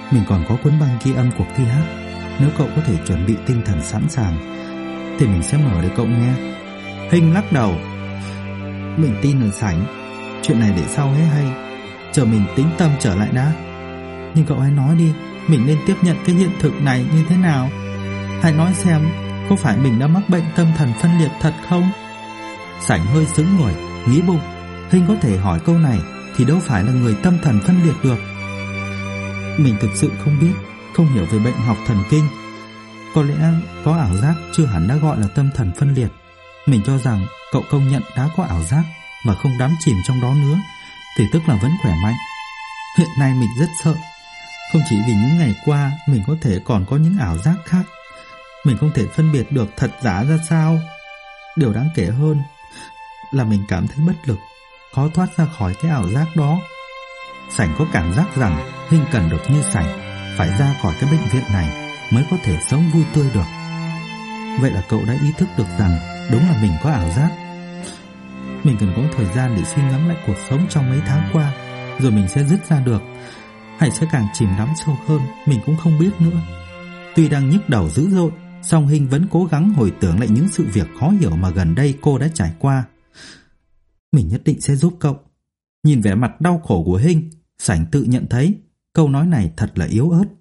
Mình còn có cuốn băng ghi âm cuộc thi hát. Nếu cậu có thể chuẩn bị tinh thần sẵn sàng thì mình sẽ mở để cậu nghe. Hinh lắc đầu. Mình tin ở Sảnh. Chuyện này để sau hết hay. Chờ mình tĩnh tâm trở lại đã. Nhưng cậu hãy nói đi, mình nên tiếp nhận cái hiện thực này như thế nào? Hãy nói xem, có phải mình đã mắc bệnh tâm thần phân liệt thật không? Sảnh hơi sững người, nghĩ bụng, Hinh có thể hỏi câu này thì đâu phải là người tâm thần phân liệt được. Mình thực sự không biết, không hiểu về bệnh học thần kinh. Có lẽ có ảo giác chưa hẳn đã gọi là tâm thần phân liệt. Mình cho rằng cậu công nhận đã có ảo giác và không đắm chìm trong đó nữa thì tức là vẫn khỏe mạnh. Hiện nay mình rất sợ, không chỉ vì những ngày qua mình có thể còn có những ảo giác khác. Mình không thể phân biệt được thật giả ra sao. Điều đáng kể hơn là mình cảm thấy bất lực, khó thoát ra khỏi cái ảo giác đó. Sảnh có cảm giác rằng Hinh cần được như Sảnh, phải ra khỏi cái bệnh viện này mới có thể sống vui tươi được. Vậy là cậu đã ý thức được rằng đúng là mình có ảo giác. Mình cần có thời gian để suy ngẫm lại cuộc sống trong mấy tháng qua, rồi mình sẽ dứt ra được, hay sẽ càng chìm đắm sâu hơn, mình cũng không biết nữa. Tuy đang nhức đầu dữ dội, song Hinh vẫn cố gắng hồi tưởng lại những sự việc khó hiểu mà gần đây cô đã trải qua. Mình nhất định sẽ giúp cậu. Nhìn vẻ mặt đau khổ của Hinh, Sảnh tự nhận thấy câu nói này thật là yếu ớt.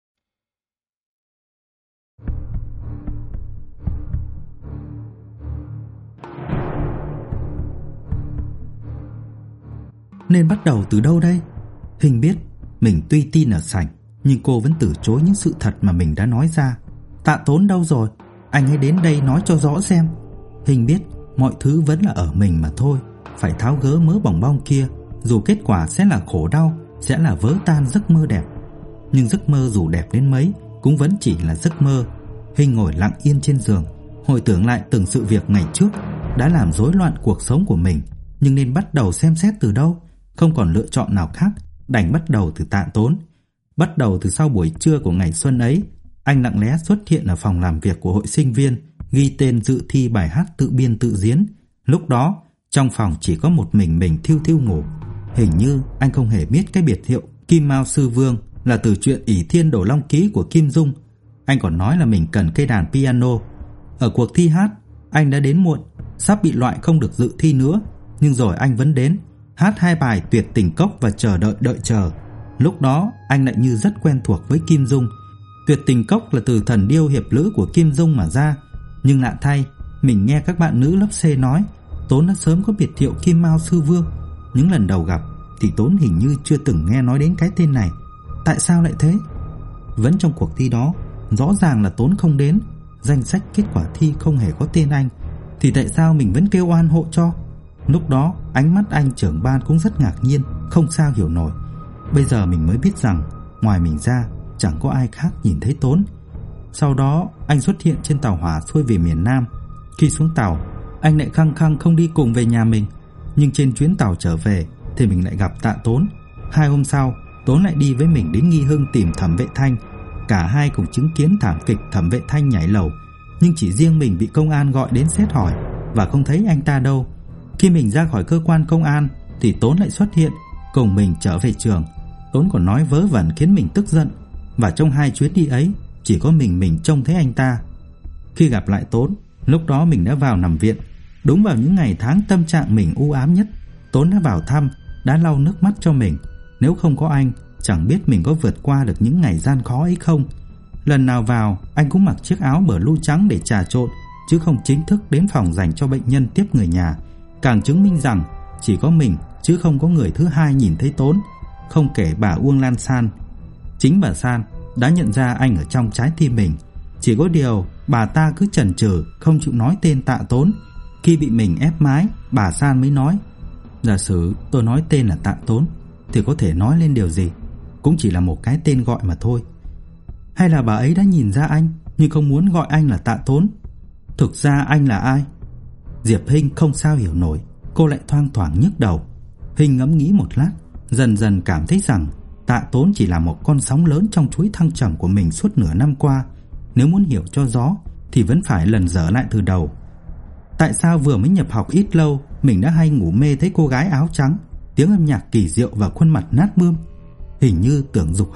Nên bắt đầu từ đâu đây? Hinh biết mình tuy tin ở Sảnh, nhưng cô vẫn từ chối những sự thật mà mình đã nói ra. Tạ Tốn đâu rồi? Anh hãy đến đây nói cho rõ xem. Hinh biết mọi thứ vẫn là ở mình mà thôi. Phải tháo gỡ mớ bòng bong kia, dù kết quả sẽ là khổ đau, sẽ là vỡ tan giấc mơ đẹp. Nhưng giấc mơ dù đẹp đến mấy cũng vẫn chỉ là giấc mơ. Hinh ngồi lặng yên trên giường, hồi tưởng lại từng sự việc ngày trước đã làm rối loạn cuộc sống của mình. Nhưng nên bắt đầu xem xét từ đâu? Không còn lựa chọn nào khác, đành bắt đầu từ Tạ Tốn. Bắt đầu từ sau buổi trưa của ngày xuân ấy, anh lặng lẽ xuất hiện ở phòng làm việc của hội sinh viên, ghi tên dự thi bài hát tự biên tự diễn. Lúc đó trong phòng chỉ có một mình thiu thiu ngủ. Hình như anh không hề biết cái biệt hiệu Kim Mao Sư Vương là từ truyện ỷ thiên đổ long ký của Kim Dung. Anh còn nói là mình cần cây đàn piano. Ở cuộc thi hát, anh đã đến muộn, sắp bị loại không được dự thi nữa, nhưng rồi anh vẫn đến, hát 2 bài Tuyệt Tình Cốc và Chờ Đợi Đợi Chờ. Lúc đó anh lại như rất quen thuộc với Kim Dung. Tuyệt Tình Cốc là từ Thần Điêu Hiệp Lữ của Kim Dung mà ra. Nhưng lạ thay, mình nghe các bạn nữ lớp C nói Tốn đã sớm có biệt hiệu Kim Mao Sư Vương. Những lần đầu gặp thì Tốn hình như chưa từng nghe nói đến cái tên này. Tại sao lại thế? Vẫn trong cuộc thi đó, rõ ràng là Tốn không đến, danh sách kết quả thi không hề có tên anh, thì tại sao mình vẫn kêu oan hộ cho? Lúc đó ánh mắt anh trưởng ban cũng rất ngạc nhiên, không sao hiểu nổi. Bây giờ mình mới biết rằng ngoài mình ra chẳng có ai khác nhìn thấy Tốn. Sau đó anh xuất hiện trên tàu hỏa xuôi về miền Nam. Khi xuống tàu, anh lại khăng khăng không đi cùng về nhà mình. Nhưng trên chuyến tàu trở về thì mình lại gặp Tạ Tốn. 2 hôm sau, Tốn lại đi với mình đến Nghi Hưng tìm Thẩm Vệ Thanh. Cả hai cùng chứng kiến thảm kịch Thẩm Vệ Thanh nhảy lầu. Nhưng chỉ riêng mình bị công an gọi đến xét hỏi và không thấy anh ta đâu. Khi mình ra khỏi cơ quan công an thì Tốn lại xuất hiện, cùng mình trở về trường. Tốn còn nói vớ vẩn khiến mình tức giận. Và trong 2 chuyến đi ấy, chỉ có mình trông thấy anh ta. Khi gặp lại Tốn, lúc đó mình đã vào nằm viện. Đúng vào những ngày tháng tâm trạng mình u ám nhất, Tốn đã vào thăm, đã lau nước mắt cho mình. Nếu không có anh, chẳng biết mình có vượt qua được những ngày gian khó ấy không. Lần nào vào, anh cũng mặc chiếc áo blue trắng để trà trộn, chứ không chính thức đến phòng dành cho bệnh nhân tiếp người nhà. Càng chứng minh rằng chỉ có mình chứ không có người thứ hai nhìn thấy Tốn, không kể bà Uông Lan San. Chính bà San đã nhận ra anh ở trong trái tim mình. Chỉ có điều bà ta cứ chần chừ không chịu nói tên Tạ Tốn. Khi bị mình ép mái, bà San mới nói: giả sử tôi nói tên là Tạ Tốn thì có thể nói lên điều gì? Cũng chỉ là một cái tên gọi mà thôi. Hay là bà ấy đã nhìn ra anh nhưng không muốn gọi anh là Tạ Tốn? Thực ra anh là ai? Diệp Hinh không sao hiểu nổi. Cô lại thoang thoảng nhức đầu. Hinh ngẫm nghĩ một lát, dần dần cảm thấy rằng Tạ Tốn chỉ là một con sóng lớn trong chuỗi thăng trầm của mình suốt nửa năm qua. Nếu muốn hiểu cho rõ thì vẫn phải lần dở lại từ đầu. Tại sao vừa mới nhập học ít lâu mình đã hay ngủ mê thấy cô gái áo trắng, tiếng âm nhạc kỳ diệu và khuôn mặt nát bươm? Hình như Tưởng Dục Hồng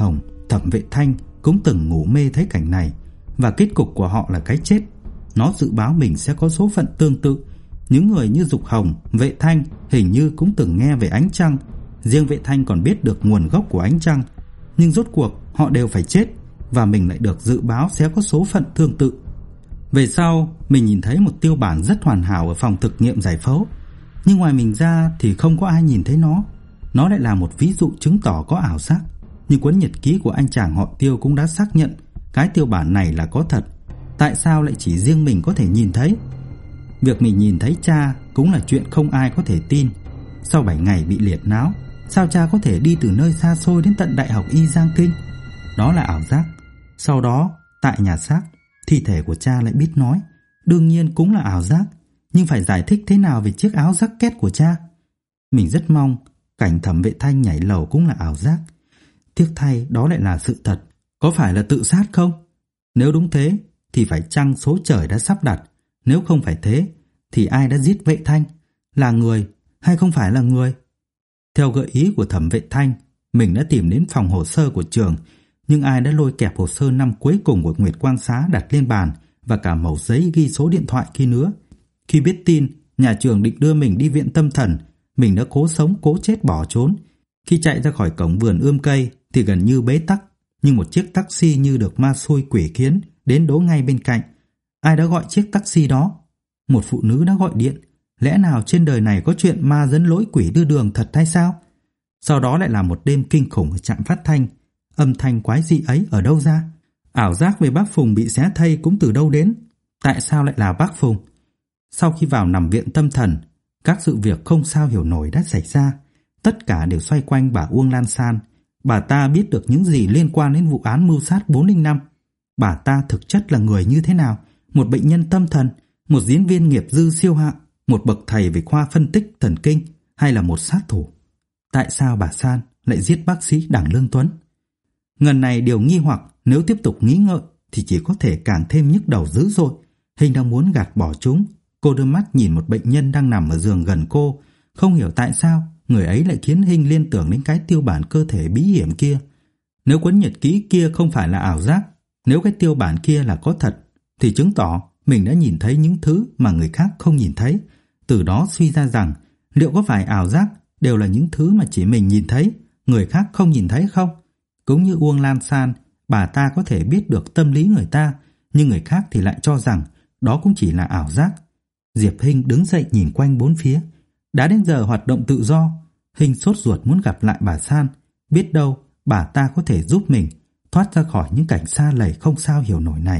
Thẩm Vệ Thanh cũng từng ngủ mê thấy cảnh này, và kết cục của họ là cái chết. Nó dự báo mình sẽ có số phận tương tự. Những người như Dục Hồng, Vệ Thanh hình như cũng từng nghe về ánh trăng. Riêng Vệ Thanh còn biết được nguồn gốc của ánh trăng. Nhưng rốt cuộc họ đều phải chết, và mình lại được dự báo sẽ có số phận tương tự. Về sau, mình nhìn thấy một tiêu bản rất hoàn hảo ở phòng thực nghiệm giải phẫu. Nhưng ngoài mình ra thì không có ai nhìn thấy nó. Nó lại là một ví dụ chứng tỏ có ảo giác. Nhưng cuốn nhật ký của anh chàng họ Tiêu cũng đã xác nhận cái tiêu bản này là có thật. Tại sao lại chỉ riêng mình có thể nhìn thấy? Việc mình nhìn thấy cha cũng là chuyện không ai có thể tin. Sau 7 ngày bị liệt não, sao cha có thể đi từ nơi xa xôi đến tận Đại học Y Giang Kinh? Đó là ảo giác. Sau đó, tại nhà xác, thi thể của cha lại biết nói. Đương nhiên cũng là ảo giác. Nhưng phải giải thích thế nào về chiếc áo jacket của cha? Mình rất mong cảnh Thẩm Vệ Thanh nhảy lầu cũng là ảo giác. Tiếc thay đó lại là sự thật. Có phải là tự sát không? Nếu đúng thế thì phải chăng số trời đã sắp đặt? Nếu không phải thế thì ai đã giết Vệ Thanh? Là người hay không phải là người? Theo gợi ý của Thẩm Vệ Thanh, mình đã tìm đến phòng hồ sơ của trường, nhưng ai đã lôi kẹp hồ sơ năm cuối cùng của Nguyệt Quang Xá đặt lên bàn, và cả mẩu giấy ghi số điện thoại kia nữa. Khi biết tin nhà trường định đưa mình đi viện tâm thần, mình đã cố sống cố chết bỏ trốn. Khi chạy ra khỏi cổng vườn ươm cây thì gần như bế tắc, nhưng một chiếc taxi như được ma xui quỷ khiến đến đỗ ngay bên cạnh. Ai đã gọi chiếc taxi đó? Một phụ nữ đã gọi điện. Lẽ nào trên đời này có chuyện ma dẫn lỗi quỷ đưa đường thật hay sao? Sau đó lại là một đêm kinh khủng ở trạm phát thanh. Âm thanh quái dị ấy ở đâu ra? Ảo giác về bác Phùng bị xé thây cũng từ đâu đến? Tại sao lại là bác Phùng? Sau khi vào nằm viện tâm thần, các sự việc không sao hiểu nổi đã xảy ra. Tất cả đều xoay quanh bà Uông Lan San. Bà ta biết được những gì liên quan đến vụ án mưu sát 405. Bà ta thực chất là người như thế nào? Một bệnh nhân tâm thần, một diễn viên nghiệp dư siêu hạng, một bậc thầy về khoa phân tích thần kinh, hay là một sát thủ? Tại sao bà San lại giết bác sĩ Đặng Lương Tuấn? Ngần này điều nghi hoặc, nếu tiếp tục nghĩ ngợi thì chỉ có thể càng thêm nhức đầu dữ dội. Hình đang muốn gạt bỏ chúng. Cô đưa mắt nhìn một bệnh nhân đang nằm ở giường gần cô. Không hiểu tại sao người ấy lại khiến Hình liên tưởng đến cái tiêu bản cơ thể bí hiểm kia. Nếu cuốn nhật ký kia không phải là ảo giác, nếu cái tiêu bản kia là có thật, thì chứng tỏ mình đã nhìn thấy những thứ mà người khác không nhìn thấy. Từ đó suy ra rằng liệu có phải ảo giác đều là những thứ mà chỉ mình nhìn thấy, người khác không nhìn thấy không? Cũng như Uông Lan San, bà ta có thể biết được tâm lý người ta, nhưng người khác thì lại cho rằng đó cũng chỉ là ảo giác. Diệp Hinh đứng dậy nhìn quanh bốn phía. Đã đến giờ hoạt động tự do. Hinh sốt ruột muốn gặp lại bà San. Biết đâu bà ta có thể giúp mình thoát ra khỏi những cảnh xa lầy không sao hiểu nổi này.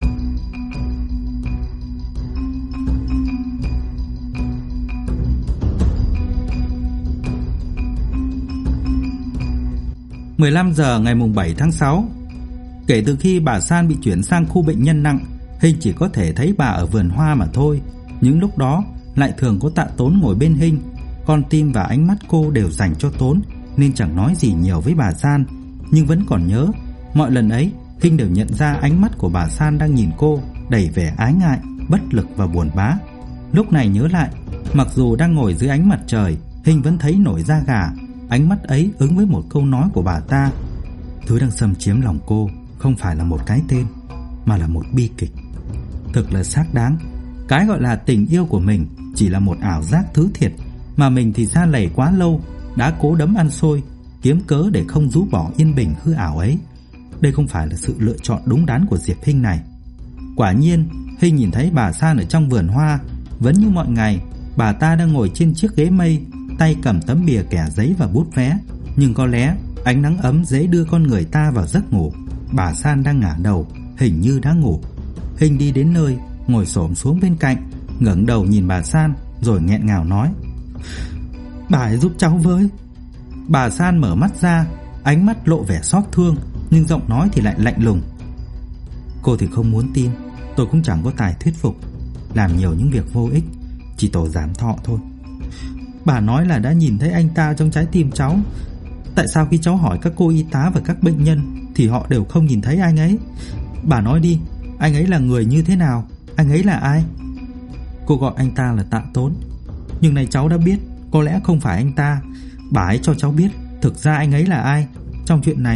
– 15 giờ ngày 7 tháng 6. Kể từ khi bà San bị chuyển sang khu bệnh nhân nặng, Hinh chỉ có thể thấy bà ở vườn hoa mà thôi. Những lúc đó lại thường có Tạ Tốn ngồi bên Hinh. Con tim và ánh mắt cô đều dành cho Tốn, nên chẳng nói gì nhiều với bà San, nhưng vẫn còn nhớ mọi lần ấy Hinh đều nhận ra ánh mắt của bà San đang nhìn cô đầy vẻ ái ngại, bất lực và buồn bã. Lúc này nhớ lại, mặc dù đang ngồi dưới ánh mặt trời, Hinh vẫn thấy nổi da gà. Ánh mắt ấy ứng với một câu nói của bà ta. Thứ đang xâm chiếm lòng cô không phải là một cái tên, mà là một bi kịch. Thực là xác đáng. Cái gọi là tình yêu của mình chỉ là một ảo giác thứ thiệt, mà mình thì xa lầy quá lâu, đã cố đấm ăn xôi, kiếm cớ để không rũ bỏ yên bình hư ảo ấy. Đây không phải là sự lựa chọn đúng đắn của Diệp Hinh này. Quả nhiên, Hinh nhìn thấy bà San ở trong vườn hoa. Vẫn như mọi ngày, bà ta đang ngồi trên chiếc ghế mây, tay cầm tấm bìa kẻ giấy và bút vé. Nhưng có lẽ ánh nắng ấm dễ đưa con người ta vào giấc ngủ. Bà San đang ngả đầu, hình như đã ngủ. Hinh đi đến nơi, ngồi xổm xuống bên cạnh, ngẩng đầu nhìn bà San, rồi nghẹn ngào nói: Bà hãy giúp cháu với. Bà San mở mắt ra, ánh mắt lộ vẻ xót thương, nhưng giọng nói thì lại lạnh lùng: Cô thì không muốn tin, tôi cũng chẳng có tài thuyết phục. Làm nhiều những việc vô ích, chỉ tổ giảm thọ thôi. Bà nói là đã nhìn thấy anh ta trong trái tim cháu. Tại sao khi cháu hỏi các cô y tá và các bệnh nhân thì họ đều không nhìn thấy anh ấy? Bà nói đi, anh ấy là người như thế nào? Anh ấy là ai? Cô gọi anh ta là Tạ Tốn, nhưng này cháu đã biết có lẽ không phải anh ta. Bà ấy cho cháu biết thực ra anh ấy là ai. Trong chuyện này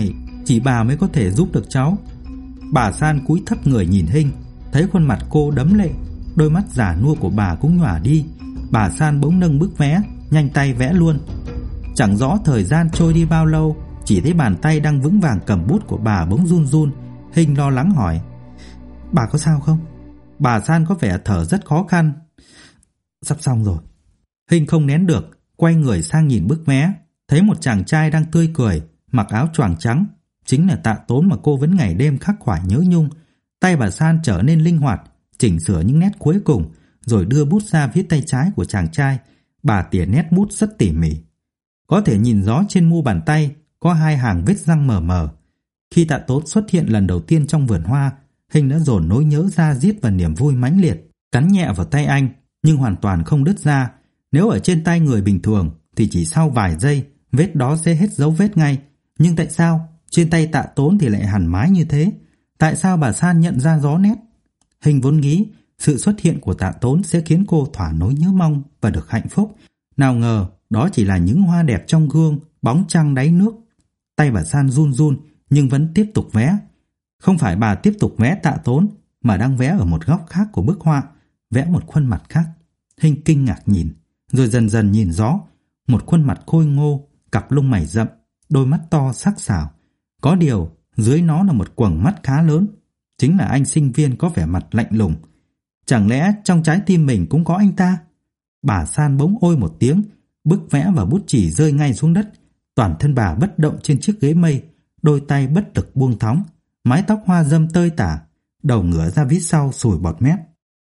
chỉ bà mới có thể giúp được cháu. Bà San cúi thấp người nhìn Hinh, thấy khuôn mặt cô đẫm lệ, đôi mắt già nua của bà cũng nhòa đi. Bà San bỗng nâng bức vẽ, nhanh tay vẽ luôn. Chẳng rõ thời gian trôi đi bao lâu, chỉ thấy bàn tay đang vững vàng cầm bút của bà bỗng run run. Hinh lo lắng hỏi: "Bà có sao không?" Bà San có vẻ thở rất khó khăn. "Sắp xong rồi." Hinh không nén được, quay người sang nhìn bức vẽ, thấy một chàng trai đang tươi cười, mặc áo choàng trắng, chính là Tạ Tốn mà cô vẫn ngày đêm khắc khoải nhớ nhung. Tay bà San trở nên linh hoạt, chỉnh sửa những nét cuối cùng, rồi đưa bút ra viết tay trái của chàng trai. Bà tỉa nét bút rất tỉ mỉ. Có thể nhìn rõ trên mu bàn tay có 2 hàng vết răng mờ mờ. Khi Tạ Tốn xuất hiện lần đầu tiên trong vườn hoa, Hinh đã dồn nỗi nhớ ra diết và niềm vui mãnh liệt, cắn nhẹ vào tay anh nhưng hoàn toàn không đứt ra. Nếu ở trên tay người bình thường thì chỉ sau vài giây vết đó sẽ hết dấu vết ngay. Nhưng tại sao trên tay Tạ Tốn thì lại hằn mái như thế? Tại sao bà San nhận ra rõ nét? Hinh vốn nghĩ sự xuất hiện của Tạ Tốn sẽ khiến cô thỏa nỗi nhớ mong và được hạnh phúc. Nào ngờ đó chỉ là những hoa đẹp trong gương, bóng trăng đáy nước. Tay bà San run run nhưng vẫn tiếp tục vẽ. Không phải bà tiếp tục vẽ Tạ Tốn, mà đang vẽ ở một góc khác của bức họa, vẽ một khuôn mặt khác. Hinh kinh ngạc nhìn, rồi dần dần nhìn rõ một khuôn mặt khôi ngô, cặp lông mày rậm, đôi mắt to sắc sảo. Có điều dưới nó là một quầng mắt khá lớn, chính là anh sinh viên có vẻ mặt lạnh lùng. Chẳng lẽ trong trái tim mình cũng có anh ta? Bà San bỗng ôi một tiếng, bức vẽ và bút chì rơi ngay xuống đất. Toàn thân bà bất động trên chiếc ghế mây, đôi tay bất lực buông thõng, mái tóc hoa râm tơi tả, đầu ngửa ra phía sau sùi bọt mép.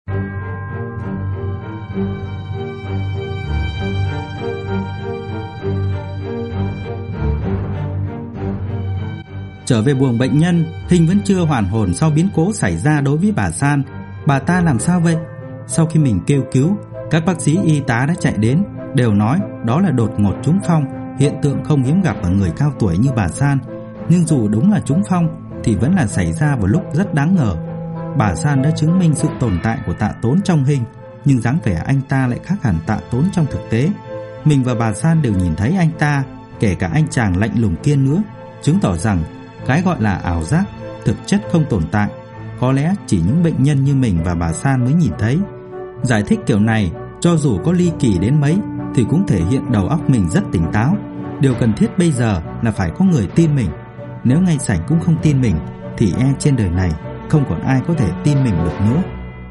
Trở về buồng bệnh nhân, Hinh vẫn chưa hoàn hồn sau biến cố xảy ra đối với bà San. Bà ta làm sao vậy? Sau khi mình kêu cứu, các bác sĩ y tá đã chạy đến, đều nói đó là đột ngột trúng phong, hiện tượng không hiếm gặp ở người cao tuổi như bà San. Nhưng dù đúng là trúng phong thì vẫn là xảy ra vào lúc rất đáng ngờ. Bà San đã chứng minh sự tồn tại của Tạ Tốn trong Hinh, nhưng dáng vẻ anh ta lại khác hẳn Tạ Tốn trong thực tế. Mình và bà San đều nhìn thấy anh ta, kể cả anh chàng lạnh lùng kia nữa, chứng tỏ rằng cái gọi là ảo giác thực chất không tồn tại. Có lẽ chỉ những bệnh nhân như mình và bà San mới nhìn thấy. Giải thích kiểu này, cho dù có ly kỳ đến mấy thì cũng thể hiện đầu óc mình rất tỉnh táo. Điều cần thiết bây giờ là phải có người tin mình. Nếu ngay sảnh cũng không tin mình thì trên đời này không còn ai có thể tin mình được nữa.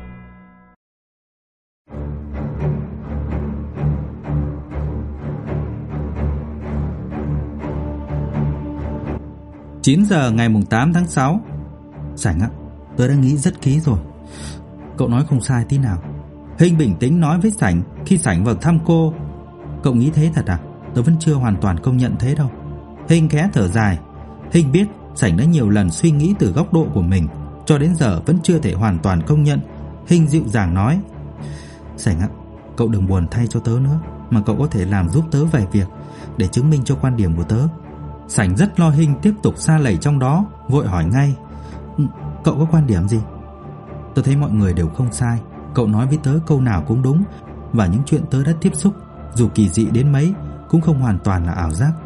Chín giờ ngày 8 tháng 6. Sảnh ạ, tớ đã nghĩ rất kỹ rồi. Cậu nói không sai tí nào. Hinh bình tĩnh nói với Sảnh khi Sảnh vào thăm cô. Cậu nghĩ thế thật à? Tớ vẫn chưa hoàn toàn công nhận thế đâu. Hinh khẽ thở dài. Hinh biết Sảnh đã nhiều lần suy nghĩ từ góc độ của mình, cho đến giờ vẫn chưa thể hoàn toàn công nhận. Hinh dịu dàng nói: Sảnh ạ, cậu đừng buồn thay cho tớ nữa, mà cậu có thể làm giúp tớ vài việc để chứng minh cho quan điểm của tớ. Sảnh rất lo Hinh tiếp tục sa lầy trong đó, vội hỏi ngay: Cậu có quan điểm gì? Tớ thấy mọi người đều không sai. Cậu nói với tớ câu nào cũng đúng, và những chuyện tớ đã tiếp xúc, dù kỳ dị đến mấy, cũng không hoàn toàn là ảo giác.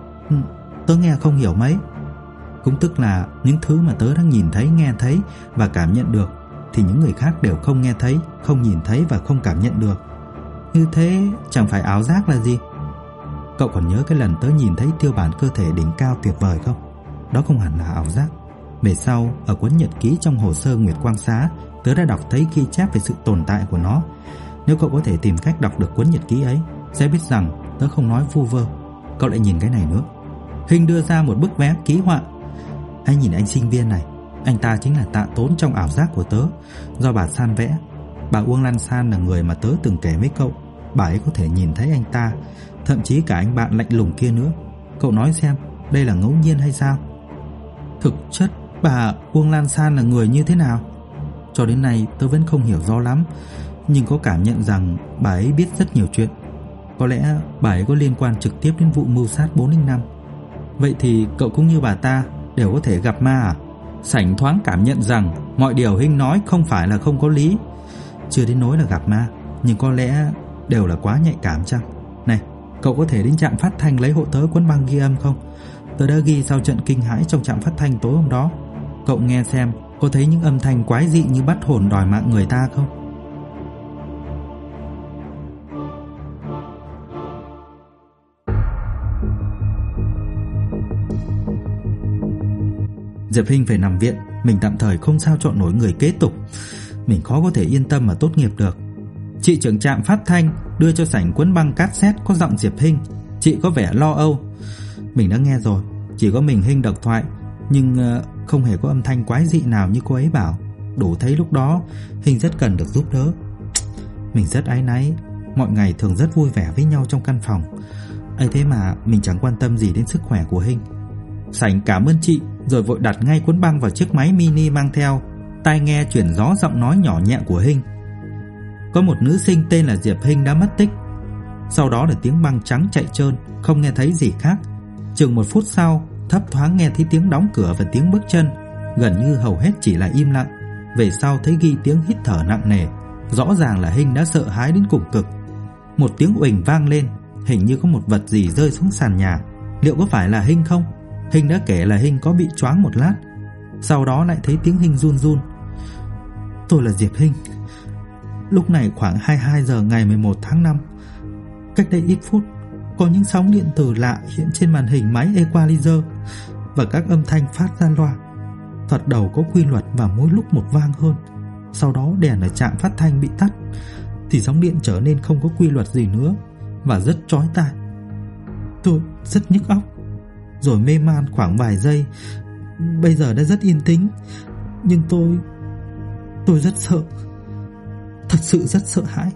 Tớ nghe không hiểu mấy. Cũng tức là những thứ mà tớ đang nhìn thấy, nghe thấy và cảm nhận được thì những người khác đều không nghe thấy, không nhìn thấy và không cảm nhận được. Như thế chẳng phải ảo giác là gì? Cậu còn nhớ cái lần tớ nhìn thấy tiêu bản cơ thể đỉnh cao tuyệt vời không? Đó không hẳn là ảo giác. Về sau, ở cuốn nhật ký trong hồ sơ Nguyệt Quang Xá, tớ đã đọc thấy ghi chép về sự tồn tại của nó. Nếu cậu có thể tìm cách đọc được cuốn nhật ký ấy, sẽ biết rằng tớ không nói vu vơ. Cậu lại nhìn cái này nữa. Hinh đưa ra một bức vẽ ký họa. Hãy nhìn anh sinh viên này, anh ta chính là Tạ Tốn trong ảo giác của tớ, do bà San vẽ. Bà Uông Lan San là người mà tớ từng kể với cậu. Bà ấy có thể nhìn thấy anh ta, thậm chí cả anh bạn lạnh lùng kia nữa. Cậu nói xem, đây là ngẫu nhiên hay sao? Thực chất bà Uông Lan San là người như thế nào? Cho đến nay tớ vẫn không hiểu rõ lắm, nhưng có cảm nhận rằng bà ấy biết rất nhiều chuyện. Có lẽ bà ấy có liên quan trực tiếp đến vụ mưu sát 405. Vậy thì cậu cũng như bà ta đều có thể gặp ma à? Sảnh thoáng cảm nhận rằng mọi điều Hinh nói không phải là không có lý. Chưa đến nỗi là gặp ma, nhưng có lẽ đều là quá nhạy cảm chăng? Này, cậu có thể đến trạm phát thanh lấy hộ tớ cuốn băng ghi âm không? Tớ đã ghi sau trận kinh hãi trong trạm phát thanh tối hôm đó. Cậu nghe xem có thấy những âm thanh quái dị như bắt hồn đòi mạng người ta không? Diệp Hinh phải nằm viện, mình tạm thời không sao chọn nổi người kế tục. Mình khó có thể yên tâm mà tốt nghiệp được. Chị trưởng trạm phát thanh đưa cho Sảnh cuốn băng cassette có giọng Diệp Hinh. Chị có vẻ lo âu. Mình đã nghe rồi, chỉ có mình Hinh độc thoại, nhưng không hề có âm thanh quái dị nào như cô ấy bảo. Đủ thấy lúc đó Hinh rất cần được giúp đỡ. Mình rất áy náy. Mọi ngày thường rất vui vẻ với nhau trong căn phòng, ấy thế mà mình chẳng quan tâm gì đến sức khỏe của Hinh. Sảnh cảm ơn chị rồi vội đặt ngay cuốn băng vào chiếc máy mini mang theo, tai nghe chuyển gió giọng nói nhỏ nhẹ của Hinh. Có một nữ sinh tên là Diệp Hinh đã mất tích. Sau đó là tiếng băng trắng chạy trơn, không nghe thấy gì khác. Chừng 1 phút sau, thấp thoáng nghe thấy tiếng đóng cửa và tiếng bước chân, gần như hầu hết chỉ là im lặng. Về sau thấy ghi tiếng hít thở nặng nề, rõ ràng là Hinh đã sợ hãi đến cùng cực. Một tiếng uỳnh vang lên, hình như có một vật gì rơi xuống sàn nhà. Liệu có phải là Hinh không? Hinh đã kể là Hinh có bị choáng một lát. Sau đó lại thấy tiếng Hinh run run. Tôi là Diệp Hinh. Lúc này khoảng 22 giờ ngày 11 tháng 5. Cách đây ít phút, có những sóng điện tử lạ hiện trên màn hình máy equalizer và các âm thanh phát ra loa. Thoạt đầu có quy luật và mỗi lúc một vang hơn. Sau đó đèn ở trạm phát thanh bị tắt thì sóng điện trở nên không có quy luật gì nữa và rất chói tai. Tôi rất nhức óc, rồi mê man khoảng vài giây. Bây giờ đã rất yên tĩnh, nhưng tôi rất sợ. Thật sự rất sợ hãi.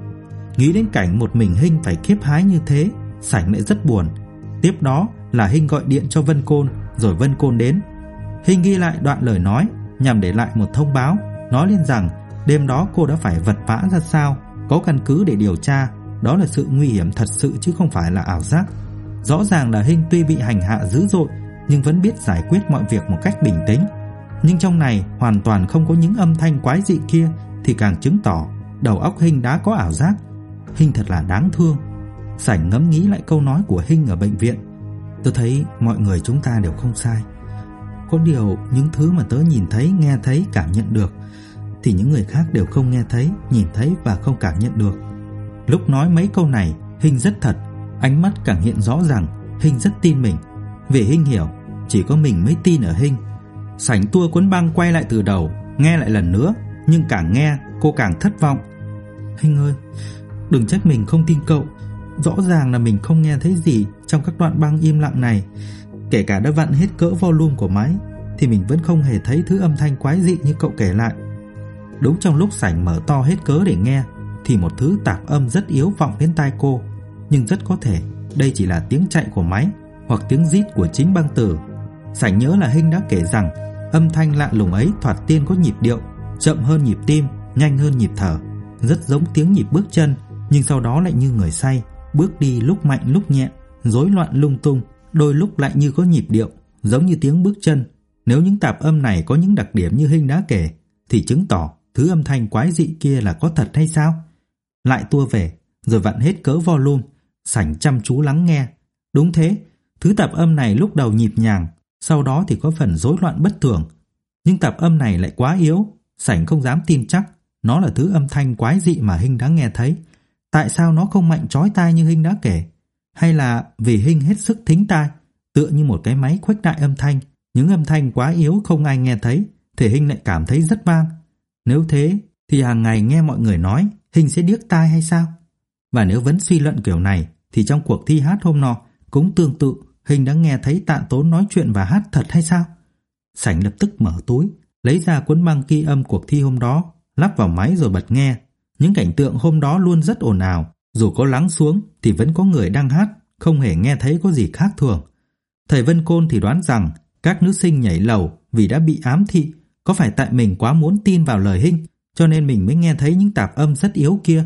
Nghĩ đến cảnh một mình Hinh phải khiếp hái như thế, Sảnh lại rất buồn. Tiếp đó là Hinh gọi điện cho Vân Côn, rồi Vân Côn đến. Hinh ghi lại đoạn lời nói nhằm để lại một thông báo, nói lên rằng đêm đó cô đã phải vật vã ra sao, có căn cứ để điều tra. Đó là sự nguy hiểm thật sự chứ không phải là ảo giác. Rõ ràng là Hinh tuy bị hành hạ dữ dội nhưng vẫn biết giải quyết mọi việc một cách bình tĩnh. Nhưng trong này hoàn toàn không có những âm thanh quái dị kia thì càng chứng tỏ đầu óc Hinh đã có ảo giác. Hinh thật là đáng thương. Sảnh ngẫm nghĩ lại câu nói của Hinh ở bệnh viện. Tôi thấy mọi người chúng ta đều không sai. Có điều những thứ mà tớ nhìn thấy, nghe thấy, cảm nhận được thì những người khác đều không nghe thấy, nhìn thấy và không cảm nhận được. Lúc nói mấy câu này, Hinh rất thật, ánh mắt càng hiện rõ rằng Hinh rất tin mình. Vì Hinh hiểu chỉ có mình mới tin ở Hinh. Sảnh tua cuốn băng quay lại từ đầu, nghe lại lần nữa, nhưng càng nghe cô càng thất vọng. Hinh ơi, đừng trách mình không tin cậu. Rõ ràng là mình không nghe thấy gì trong các đoạn băng im lặng này. Kể cả đã vặn hết cỡ volume của máy thì mình vẫn không hề thấy thứ âm thanh quái dị như cậu kể lại. Đúng trong lúc Sảnh mở to hết cỡ để nghe thì một thứ tạp âm rất yếu vọng đến tai cô. Nhưng rất có thể đây chỉ là tiếng chạy của máy hoặc tiếng rít của chính băng tử. Sảnh nhớ là Hinh đã kể rằng âm thanh lạ lùng ấy thoạt tiên có nhịp điệu chậm hơn nhịp tim, nhanh hơn nhịp thở, rất giống tiếng nhịp bước chân, nhưng sau đó lại như người say, bước đi lúc mạnh lúc nhẹ, rối loạn lung tung, đôi lúc lại như có nhịp điệu, giống như tiếng bước chân. Nếu những tạp âm này có những đặc điểm như Hinh đã kể thì chứng tỏ thứ âm thanh quái dị kia là có thật hay sao? Lại tua về, rồi vặn hết cỡ volume, Sảnh chăm chú lắng nghe. Đúng thế, thứ tạp âm này lúc đầu nhịp nhàng, sau đó thì có phần rối loạn bất thường. Nhưng tạp âm này lại quá yếu, Sảnh không dám tin chắc nó là thứ âm thanh quái dị mà Hinh đã nghe thấy. Tại sao nó không mạnh chói tai như Hinh đã kể? Hay là vì Hinh hết sức thính tai, tựa như một cái máy khuếch đại âm thanh, những âm thanh quá yếu không ai nghe thấy thì Hinh lại cảm thấy rất vang. Nếu thế thì hàng ngày nghe mọi người nói Hinh sẽ điếc tai hay sao? Và nếu vẫn suy luận kiểu này thì trong cuộc thi hát hôm nọ cũng tương tự, Hinh đã nghe thấy Tạ Tốn nói chuyện và hát thật hay sao? Sảnh lập tức mở túi, lấy ra cuốn băng ghi âm cuộc thi hôm đó, lắp vào máy rồi bật nghe. Những cảnh tượng hôm đó luôn rất ồn ào, dù có lắng xuống thì vẫn có người đang hát, không hề nghe thấy có gì khác thường. Thầy Vân Côn thì đoán rằng các nữ sinh nhảy lầu vì đã bị ám thị. Có phải tại mình quá muốn tin vào lời Hinh cho nên mình mới nghe thấy những tạp âm rất yếu kia?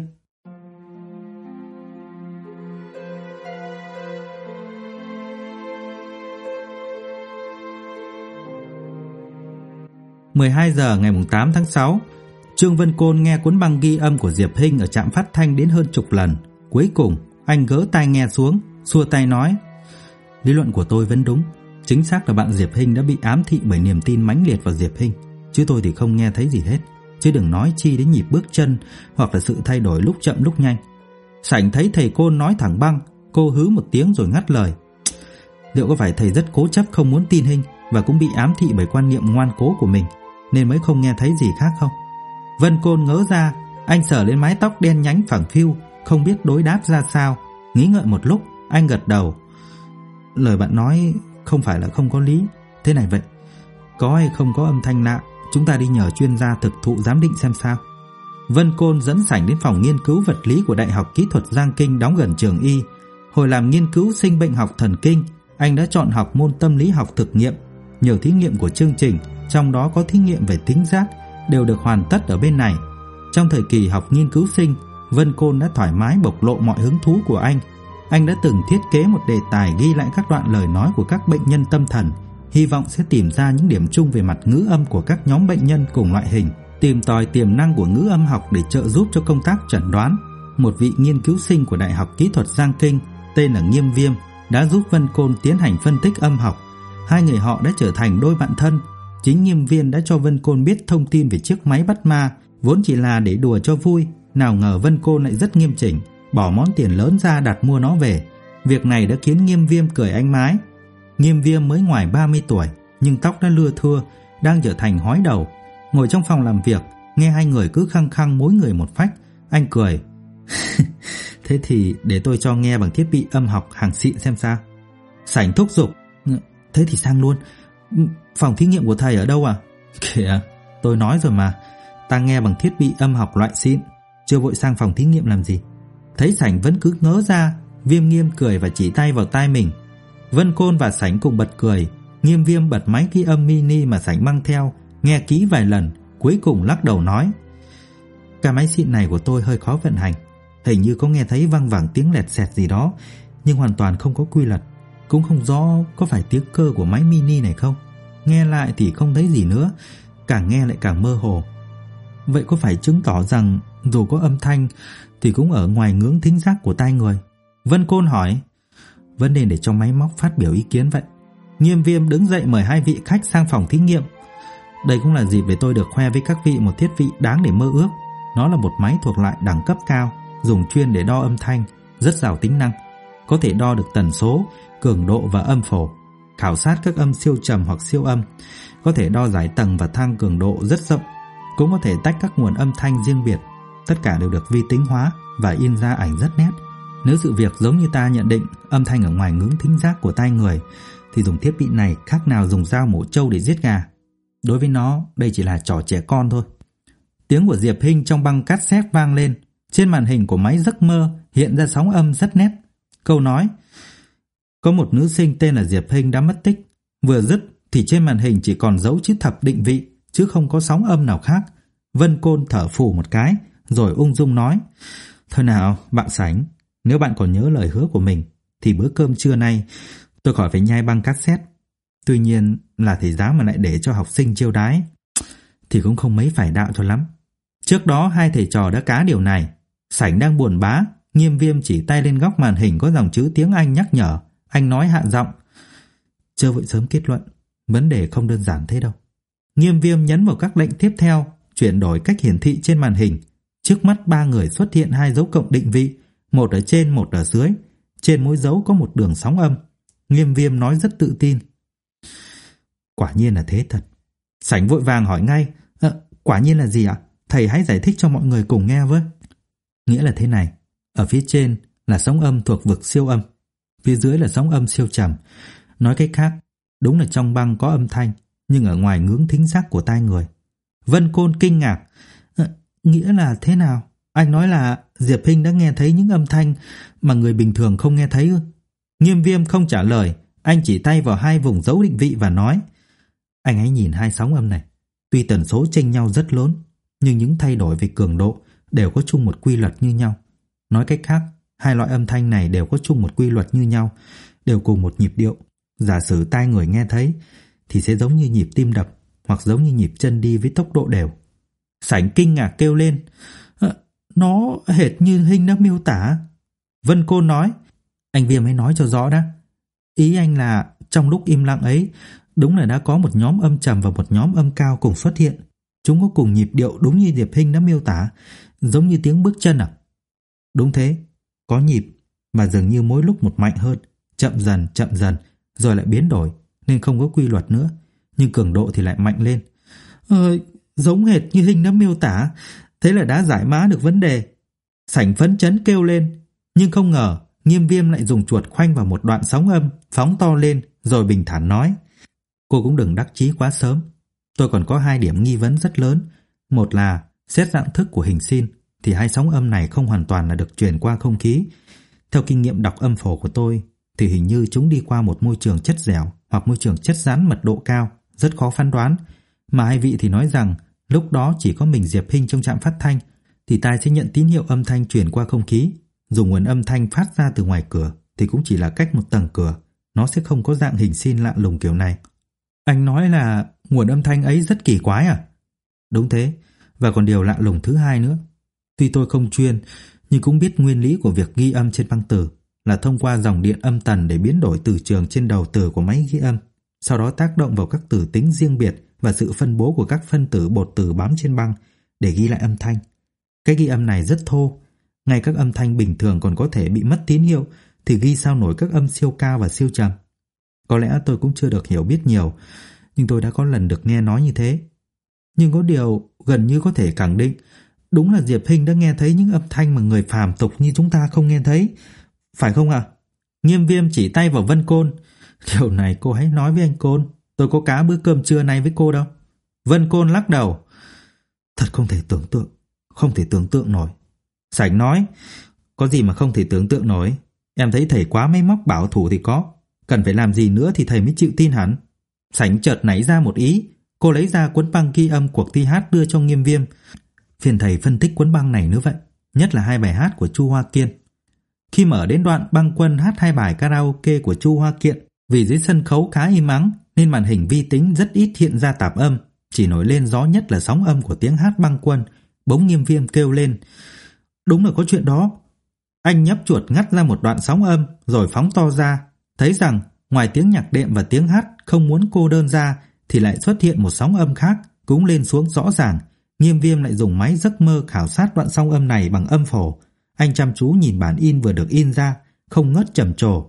(12 giờ ngày 8 tháng 6). Trương Vân Côn nghe cuốn băng ghi âm của Diệp Hinh ở trạm phát thanh đến hơn chục lần. Cuối cùng anh gỡ tai nghe xuống, xua tay nói: Lý luận của tôi vẫn đúng. Chính xác là bạn Diệp Hinh đã bị ám thị bởi niềm tin mãnh liệt vào Diệp Hinh, chứ tôi thì không nghe thấy gì hết, chứ đừng nói chi đến nhịp bước chân hoặc là sự thay đổi lúc chậm lúc nhanh. Sảnh thấy thầy Côn nói thẳng băng, cô hứ một tiếng rồi ngắt lời. Liệu có phải thầy rất cố chấp không muốn tin Hinh và cũng bị ám thị bởi quan niệm ngoan cố của mình nên mới không nghe thấy gì khác không? Vân Côn ngớ ra, anh sờ lên mái tóc đen nhánh phẳng phiu, không biết đối đáp ra sao. Nghĩ ngợi một lúc, anh gật đầu. Lời bạn nói không phải là không có lý. Thế này vậy, có hay không có âm thanh lạ, chúng ta đi nhờ chuyên gia thực thụ giám định xem sao. Vân Côn dẫn Sảnh đến phòng nghiên cứu vật lý của Đại học Kỹ thuật Giang Kinh đóng gần trường Y. Hồi làm nghiên cứu sinh bệnh học thần kinh, anh đã chọn học môn tâm lý học thực nghiệm. Nhiều thí nghiệm của chương trình, trong đó có thí nghiệm về thính giác, đều được hoàn tất ở bên này. Trong thời kỳ học nghiên cứu sinh, Vân Côn đã thoải mái bộc lộ mọi hứng thú của anh. Anh đã từng thiết kế một đề tài ghi lại các đoạn lời nói của các bệnh nhân tâm thần, hy vọng sẽ tìm ra những điểm chung về mặt ngữ âm của các nhóm bệnh nhân cùng loại hình, tìm tòi tiềm năng của ngữ âm học để trợ giúp cho công tác chẩn đoán. Một vị nghiên cứu sinh của Đại học Kỹ thuật Giang Kinh tên là Nghiêm Viêm đã giúp Vân Côn tiến hành phân tích âm học. Hai người họ đã trở thành đôi bạn thân. Chính Nghiêm Viêm đã cho Vân Côn biết thông tin về chiếc máy bắt ma, vốn chỉ là để đùa cho vui. Nào ngờ Vân Côn lại rất nghiêm chỉnh, bỏ món tiền lớn ra đặt mua nó về. Việc này đã khiến Nghiêm Viêm cười anh mái. Nghiêm Viêm mới ngoài 30 tuổi, nhưng tóc đã lưa thưa, đang trở thành hói đầu. Ngồi trong phòng làm việc, nghe hai người cứ khăng khăng mỗi người một phách, anh cười. Thế thì để tôi cho nghe bằng thiết bị âm học hàng xịn xem sao. Sảnh thúc giục. Thế thì sang luôn. Phòng thí nghiệm của thầy ở đâu à? Kìa, tôi nói rồi mà, ta nghe bằng thiết bị âm học loại xịn, chưa vội sang phòng thí nghiệm làm gì. Thấy Sảnh vẫn cứ ngớ ra, Viêm Nghiêm cười và chỉ tay vào tai mình. Vân Côn và Sảnh cùng bật cười. Nghiêm Viêm bật máy ghi âm mini mà Sảnh mang theo, nghe kỹ vài lần, cuối cùng lắc đầu nói. Cái máy xịn này của tôi hơi khó vận hành, hình như có nghe thấy văng vẳng tiếng lẹt xẹt gì đó, nhưng hoàn toàn không có quy luật. Cũng không rõ có phải tiếng cơ của máy mini này không. Nghe lại thì không thấy gì nữa, càng nghe lại càng mơ hồ. Vậy có phải chứng tỏ rằng dù có âm thanh thì cũng ở ngoài ngưỡng thính giác của tai người? Vân Côn hỏi. Vẫn nên để cho máy móc phát biểu ý kiến vậy. Nghiêm Viêm đứng dậy mời hai vị khách sang phòng thí nghiệm. Đây cũng là dịp để tôi được khoe với các vị một thiết bị đáng để mơ ước. Nó là một máy thuộc loại đẳng cấp cao, dùng chuyên để đo âm thanh, rất giàu tính năng. Có thể đo được tần số, cường độ và âm phổ, khảo sát các âm siêu trầm hoặc siêu âm, có thể đo giải tầng và thang cường độ rất rộng, cũng có thể tách các nguồn âm thanh riêng biệt. Tất cả đều được vi tính hóa và in ra ảnh rất nét. Nếu sự việc giống như ta nhận định, âm thanh ở ngoài ngưỡng thính giác của tai người, thì dùng thiết bị này khác nào dùng dao mổ trâu để giết gà. Đối với nó, đây chỉ là trò trẻ con thôi. Tiếng của Diệp Hinh trong băng cassette vang lên. Trên màn hình của máy giấc mơ hiện ra sóng âm rất nét. Câu nói, có một nữ sinh tên là Diệp Hinh đã mất tích. Vừa dứt thì trên màn hình chỉ còn dấu chữ thập định vị, chứ không có sóng âm nào khác. Vân Côn thở phù một cái, rồi ung dung nói. Thôi nào, bạn Sảnh, nếu bạn còn nhớ lời hứa của mình, thì bữa cơm trưa nay tôi khỏi phải nhai băng cassette. Tuy nhiên là thầy giáo mà lại để cho học sinh chiêu đái thì cũng không mấy phải đạo cho lắm. Trước đó hai thầy trò đã cá điều này. Sảnh đang buồn bã, Nghiêm Viêm chỉ tay lên góc màn hình có dòng chữ tiếng Anh nhắc nhở. Anh nói hạ giọng. Chưa vội sớm kết luận, vấn đề không đơn giản thế đâu. Nghiêm Viêm nhấn vào các lệnh tiếp theo, chuyển đổi cách hiển thị trên màn hình. Trước mắt ba người xuất hiện hai dấu cộng định vị, một ở trên một ở dưới. Trên mỗi dấu có một đường sóng âm. Nghiêm Viêm nói rất tự tin. Quả nhiên là thế thật. Sảnh vội vàng hỏi ngay. Quả nhiên là gì ạ? Thầy hãy giải thích cho mọi người cùng nghe với. Nghĩa là thế này. Ở phía trên là sóng âm thuộc vực siêu âm, phía dưới là sóng âm siêu trầm. Nói cách khác, đúng là trong băng có âm thanh, nhưng ở ngoài ngưỡng thính giác của tai người. Vân Côn kinh ngạc. Nghĩa là thế nào? Anh nói là Diệp Hinh đã nghe thấy những âm thanh mà người bình thường không nghe thấy ư? Nghiêm Viêm không trả lời. Anh chỉ tay vào hai vùng dấu định vị và nói. Anh hãy nhìn hai sóng âm này. Tuy tần số chênh nhau rất lớn, nhưng những thay đổi về cường độ đều có chung một quy luật như nhau. Nói cách khác, hai loại âm thanh này đều có chung một quy luật như nhau, đều cùng một nhịp điệu. Giả sử tai người nghe thấy thì sẽ giống như nhịp tim đập, hoặc giống như nhịp chân đi với tốc độ đều. Sảnh kinh ngạc kêu lên. Nó hệt như Hinh đã miêu tả. Vân Côn nói. Anh Viêm hãy nói cho rõ đã. Ý anh là trong lúc im lặng ấy, đúng là đã có một nhóm âm trầm và một nhóm âm cao cùng xuất hiện. Chúng có cùng nhịp điệu đúng như Diệp Hinh đã miêu tả, giống như tiếng bước chân à? Đúng thế, có nhịp mà dường như mỗi lúc một mạnh hơn, chậm dần rồi lại biến đổi, nên không có quy luật nữa, nhưng cường độ thì lại mạnh lên. Giống hệt như Hinh đã miêu tả, thế là đã giải mã được vấn đề. Sảnh phấn chấn kêu lên, nhưng không ngờ Nghiêm Viêm lại dùng chuột khoanh vào một đoạn sóng âm, phóng to lên rồi bình thản nói: Cô cũng đừng đắc chí quá sớm. Tôi còn có 2 điểm nghi vấn rất lớn. Một là xét dạng thức của hình sin thì 2 sóng âm này không hoàn toàn là được truyền qua không khí. Theo kinh nghiệm đọc âm phổ của tôi thì hình như chúng đi qua một môi trường chất dẻo hoặc môi trường chất rắn mật độ cao, rất khó phán đoán. Mà 2 vị thì nói rằng lúc đó chỉ có mình Diệp Hinh trong trạm phát thanh thì tai sẽ nhận tín hiệu âm thanh truyền qua không khí. Dùng nguồn âm thanh phát ra từ ngoài cửa thì cũng chỉ là cách một tầng cửa, nó sẽ không có dạng hình sin lạ lùng kiểu này. Anh nói là nguồn âm thanh ấy rất kỳ quái à? Đúng thế, và còn điều lạ lùng thứ hai nữa. Tuy tôi không chuyên, nhưng cũng biết nguyên lý của việc ghi âm trên băng từ là thông qua dòng điện âm tần để biến đổi từ trường trên đầu từ của máy ghi âm, sau đó tác động vào các từ tính riêng biệt và sự phân bố của các phân tử bột từ bám trên băng để ghi lại âm thanh. Cái ghi âm này rất thô, ngay các âm thanh bình thường còn có thể bị mất tín hiệu thì ghi sao nổi các âm siêu cao và siêu trầm. Có lẽ tôi cũng chưa được hiểu biết nhiều, nhưng tôi đã có lần được nghe nói như thế. Nhưng có điều gần như có thể khẳng định, đúng là Diệp Hinh đã nghe thấy những âm thanh mà người phàm tục như chúng ta không nghe thấy, phải không ạ? Nghiêm Viêm chỉ tay vào Vân Côn. Điều này cô hãy nói với anh Côn, tôi có cá bữa cơm trưa nay với cô đâu. Vân Côn lắc đầu. Thật không thể tưởng tượng nổi. Sảnh nói, có gì mà không thể tưởng tượng nổi. Em thấy thầy quá máy móc bảo thủ thì có, cần phải làm gì nữa thì thầy mới chịu tin hẳn. Sảnh chợt nảy ra một ý, cô lấy ra cuốn băng ghi âm cuộc thi hát đưa cho Nghiêm Viêm. Phiền thầy phân tích cuốn băng này nữa vậy, nhất là 2 bài hát của Chu Hoa Kiên. Khi mở đến đoạn băng quân hát 2 bài karaoke của Chu Hoa Kiện, vì dưới sân khấu khá im ắng nên màn hình vi tính rất ít hiện ra tạp âm, chỉ nổi lên rõ nhất là sóng âm của tiếng hát băng quân. Bỗng Nghiêm Viêm kêu lên, đúng là có chuyện đó. Anh nhấp chuột ngắt ra một đoạn sóng âm rồi phóng to ra, thấy rằng ngoài tiếng nhạc đệm và tiếng hát không muốn cô đơn ra thì lại xuất hiện một sóng âm khác cũng lên xuống rõ ràng. Nghiêm Viêm lại dùng máy giấc mơ khảo sát đoạn sóng âm này bằng âm phổ. Anh chăm chú nhìn bản in vừa được in ra, không ngớt trầm trồ.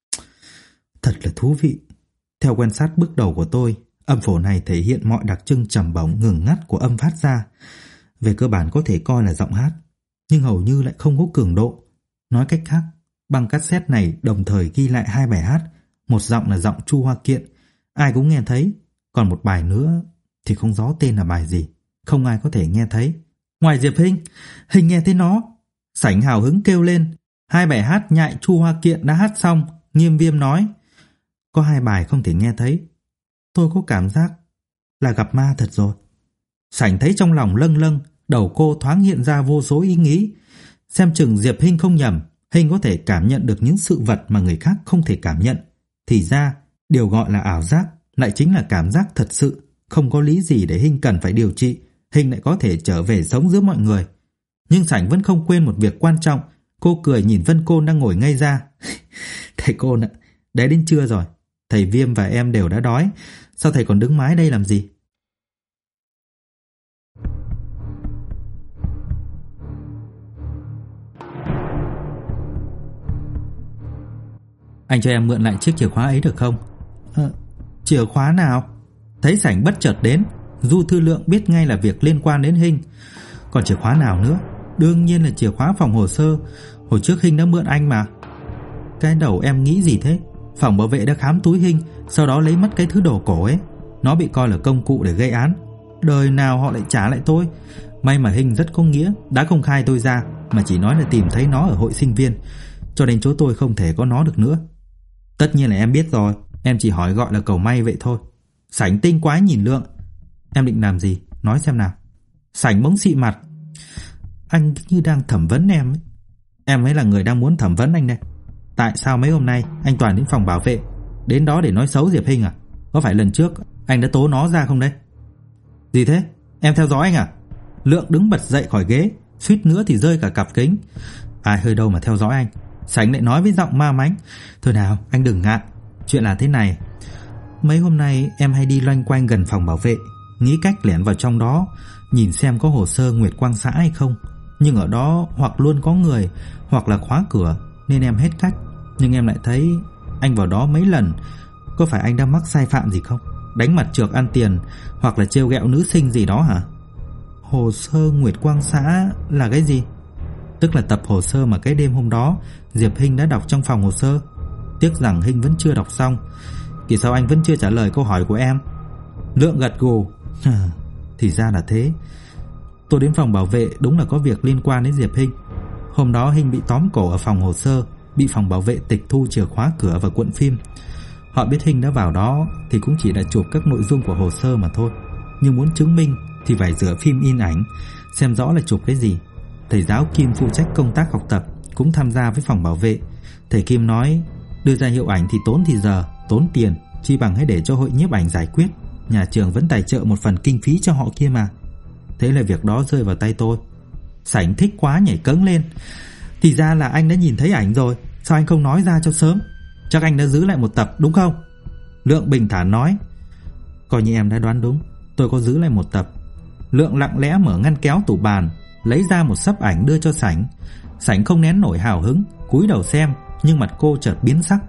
Thật là thú vị. Theo quan sát bước đầu của tôi, âm phổ này thể hiện mọi đặc trưng trầm bổng ngừng ngắt của âm phát ra. Về cơ bản có thể coi là giọng hát, nhưng hầu như lại không có cường độ. Nói cách khác, băng cassette này đồng thời ghi lại 2 bài hát, một giọng là giọng Chu Hoa Kiện, ai cũng nghe thấy, còn một bài nữa thì không rõ tên là bài gì, không ai có thể nghe thấy. Ngoài Diệp Hinh, Hinh nghe thấy nó. Sảnh hào hứng kêu lên. 2 bài hát nhại Chu Hoa Kiện đã hát xong, Nghiêm Viêm nói, có 2 bài không thể nghe thấy. Tôi có cảm giác là gặp ma thật rồi. Sảnh thấy trong lòng lâng lâng, đầu cô thoáng hiện ra vô số ý nghĩ. Xem chừng Diệp Hinh không nhầm, Hinh có thể cảm nhận được những sự vật mà người khác không thể cảm nhận. Thì ra, điều gọi là ảo giác lại chính là cảm giác thật sự. Không có lý gì để Hinh cần phải điều trị, Hinh lại có thể trở về sống giữa mọi người. Nhưng Sảnh vẫn không quên một việc quan trọng. Cô cười nhìn Vân Côn đang ngồi ngây ra. Thầy Côn ạ, đã đến trưa rồi. Thầy Viêm và em đều đã đói. Sao thầy còn đứng mãi đây làm gì? Anh cho em mượn lại chiếc chìa khóa ấy được không? Chìa khóa nào? Thấy Sảnh bất chợt đến, Du Thư Lượng biết ngay là việc liên quan đến Hinh. Còn chìa khóa nào nữa? Đương nhiên là chìa khóa phòng hồ sơ. Hồi trước Hinh đã mượn anh mà. Cái đầu em nghĩ gì thế? Phòng bảo vệ đã khám túi Hinh, sau đó lấy mất cái thứ đồ cổ ấy. Nó bị coi là công cụ để gây án. Đời nào họ lại trả lại tôi. May mà Hinh rất có nghĩa, đã không khai tôi ra, mà chỉ nói là tìm thấy nó ở hội sinh viên, cho nên chỗ tôi không thể có nó được nữa. Tất nhiên là em biết rồi, em chỉ hỏi gọi là cầu may vậy thôi. Sảnh tinh quái nhìn Lượng. Em định làm gì? Nói xem nào. Sảnh bỗng xị mặt. Anh như đang thẩm vấn em ấy. Em mới là người đang muốn thẩm vấn anh đây. Tại sao mấy hôm nay anh toàn đến phòng bảo vệ, đến đó để nói xấu Diệp Hinh à? Có phải lần trước anh đã tố nó ra không đấy? Gì thế? Em theo dõi anh à? Lượng đứng bật dậy khỏi ghế, suýt nữa thì rơi cả cặp kính. Ai hơi đâu mà theo dõi anh. Sảnh lại nói với giọng ma mánh. Thôi nào, anh đừng ngại. Chuyện là thế này. Mấy hôm nay em hay đi loanh quanh gần phòng bảo vệ, nghĩ cách lẻn vào trong đó nhìn xem có hồ sơ Nguyệt Quang xã hay không. Nhưng ở đó hoặc luôn có người hoặc là khóa cửa, nên em hết cách. Nhưng em lại thấy anh vào đó mấy lần. Có phải anh đã mắc sai phạm gì không? Đánh mặt trược ăn tiền hoặc là trêu ghẹo nữ sinh gì đó hả? Hồ sơ Nguyệt Quang xã là cái gì? Tức là tập hồ sơ mà cái đêm hôm đó Diệp Hinh đã đọc trong phòng hồ sơ. Tiếc rằng Hinh vẫn chưa đọc xong. Kỳ sao anh vẫn chưa trả lời câu hỏi của em? Lượng gật gù. Thì ra là thế. Tôi đến phòng bảo vệ đúng là có việc liên quan đến Diệp Hinh. Hôm đó Hinh bị tóm cổ ở phòng hồ sơ, bị phòng bảo vệ tịch thu chìa khóa cửa và cuộn phim. Họ biết Hinh đã vào đó thì cũng chỉ là chụp các nội dung của hồ sơ mà thôi. Nhưng muốn chứng minh thì phải rửa phim in ảnh, xem rõ là chụp cái gì. Thầy giáo Kim phụ trách công tác học tập cũng tham gia với phòng bảo vệ. Thầy Kim nói đưa ra hiệu ảnh thì tốn thì giờ, tốn tiền, chi bằng hãy để cho hội nhiếp ảnh giải quyết. Nhà trường vẫn tài trợ một phần kinh phí cho họ kia mà. Thế là việc đó rơi vào tay tôi. Sảnh thích quá nhảy cẫng lên. Thì ra là anh đã nhìn thấy ảnh rồi, sao anh không nói ra cho sớm? Chắc anh đã giữ lại một tập đúng không? Lượng bình thản nói. Coi như em đã đoán đúng, tôi có giữ lại một tập. Lượng lặng lẽ mở ngăn kéo tủ bàn, lấy ra một xấp ảnh đưa cho Sảnh. Sảnh không nén nổi hào hứng, cúi đầu xem, nhưng mặt cô chợt biến sắc.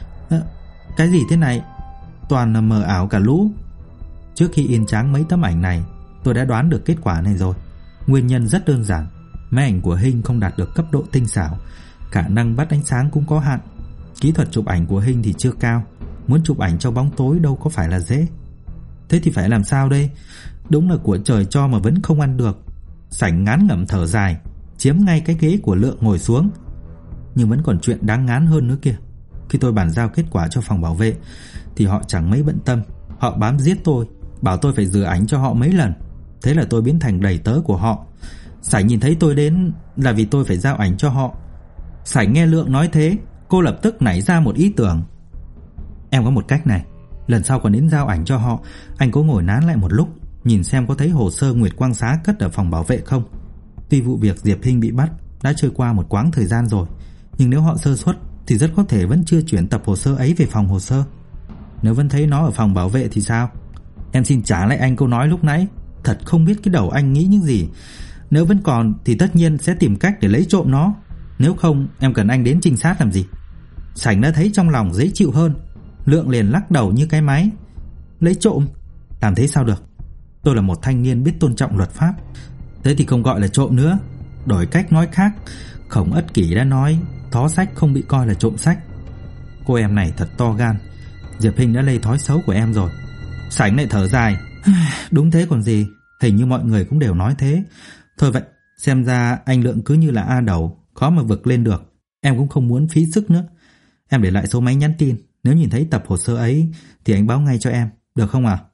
Cái gì thế này? Toàn là mờ ảo cả lũ. Trước khi in tráng mấy tấm ảnh này, tôi đã đoán được kết quả này rồi. Nguyên nhân rất đơn giản. Máy ảnh của Hinh không đạt được cấp độ tinh xảo, khả năng bắt ánh sáng cũng có hạn. Kỹ thuật chụp ảnh của Hinh thì chưa cao. Muốn chụp ảnh trong bóng tối đâu có phải là dễ. Thế thì phải làm sao đây? Đúng là của trời cho mà vẫn không ăn được. Sảnh ngán ngẩm thở dài, chiếm ngay cái ghế của Lượng ngồi xuống. Nhưng vẫn còn chuyện đáng ngán hơn nữa kìa. Khi tôi bàn giao kết quả cho phòng bảo vệ thì họ chẳng mấy bận tâm. Họ bám giết tôi, bảo tôi phải rửa ảnh cho họ mấy lần. Thế là tôi biến thành đầy tớ của họ. Sảnh nhìn thấy tôi đến là vì tôi phải giao ảnh cho họ. Sảnh nghe Lượng nói thế, cô lập tức nảy ra một ý tưởng. Em có một cách này. Lần sau còn đến giao ảnh cho họ, anh cố ngồi nán lại một lúc, nhìn xem có thấy hồ sơ Nguyệt Quang xá cất ở phòng bảo vệ không. Tuy vụ việc Diệp Hinh bị bắt đã trôi qua một quãng thời gian rồi, nhưng nếu họ sơ suất thì rất có thể vẫn chưa chuyển tập hồ sơ ấy về phòng hồ sơ. Nếu vẫn thấy nó ở phòng bảo vệ thì sao? Em xin trả lại anh câu nói lúc nãy. Thật không biết cái đầu anh nghĩ những gì. Nếu vẫn còn thì tất nhiên sẽ tìm cách để lấy trộm nó. Nếu không, em cần anh đến trinh sát làm gì? Sảnh đã thấy trong lòng dễ chịu hơn. Lượng liền lắc đầu như cái máy. Lấy trộm? Làm thế sao được? Tôi là một thanh niên biết tôn trọng luật pháp. Thế thì không gọi là trộm nữa. Đổi cách nói khác, Khổng Ất Kỷ đã nói thó sách không bị coi là trộm sách. Cô em này thật to gan. Diệp Hinh đã lây thói xấu của em rồi. Sảnh lại thở dài. Đúng thế còn gì, hình như mọi người cũng đều nói thế. Thôi vậy, xem ra anh Lượng cứ như là A Đầu, khó mà vực lên được. Em cũng không muốn phí sức nữa. Em để lại số máy nhắn tin, nếu nhìn thấy tập hồ sơ ấy thì anh báo ngay cho em, được không ạ?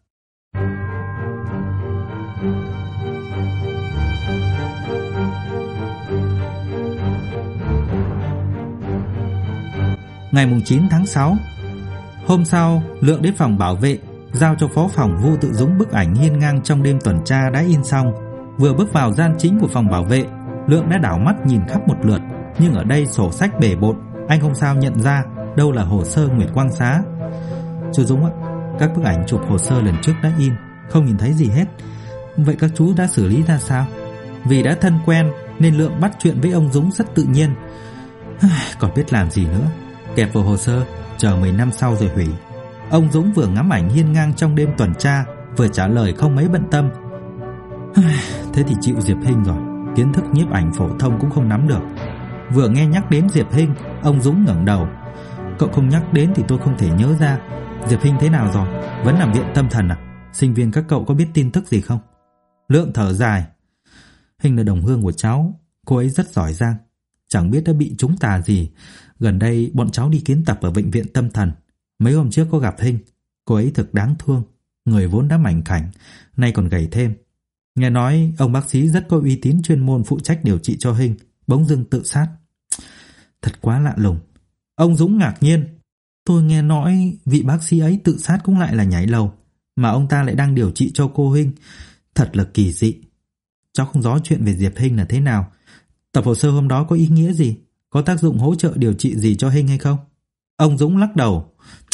Ngày 9 tháng 6. Hôm sau, Lượng đến phòng bảo vệ, giao cho phó phòng Vu Tự Dũng bức ảnh hiên ngang trong đêm tuần tra đã in xong. Vừa bước vào gian chính của phòng bảo vệ, Lượng đã đảo mắt nhìn khắp một lượt, nhưng ở đây sổ sách bể bộn, anh không sao nhận ra đâu là hồ sơ Nguyệt Quang xá. Chú Dũng ạ, các bức ảnh chụp hồ sơ lần trước đã in, không nhìn thấy gì hết. Vậy các chú đã xử lý ra sao? Vì đã thân quen nên Lượng bắt chuyện với ông Dũng rất tự nhiên. Còn biết làm gì nữa, kẹp vào hồ sơ, chờ 10 năm sau rồi hủy. Ông Dũng vừa ngắm ảnh hiên ngang trong đêm tuần tra, vừa trả lời không mấy bận tâm. Thế thì chịu Diệp Hinh rồi, kiến thức nhiếp ảnh phổ thông cũng không nắm được. Vừa nghe nhắc đến Diệp Hinh, ông Dũng ngẩng đầu. Cậu không nhắc đến thì tôi không thể nhớ ra. Diệp Hinh thế nào rồi? Vẫn nằm viện tâm thần à? Sinh viên các cậu có biết tin tức gì không? Lượng thở dài. Hinh là đồng hương của cháu, cô ấy rất giỏi giang. Chẳng biết đã bị trúng tà gì. Gần đây bọn cháu đi kiến tập ở bệnh viện tâm thần. Mấy hôm trước có gặp Hinh. Cô ấy thực đáng thương. Người vốn đã mảnh khảnh, nay còn gầy thêm. Nghe nói ông bác sĩ rất có uy tín chuyên môn phụ trách điều trị cho Hinh bỗng dưng tự sát. Thật quá lạ lùng. Ông Dũng ngạc nhiên. Tôi nghe nói vị bác sĩ ấy tự sát cũng lại là nhảy lầu, mà ông ta lại đang điều trị cho cô Hinh. Thật là kỳ dị. Cháu không rõ chuyện về Diệp Hinh là thế nào. Tập hồ sơ hôm đó có ý nghĩa gì? Có tác dụng hỗ trợ điều trị gì cho Hinh hay không? Ông Dũng lắc đầu.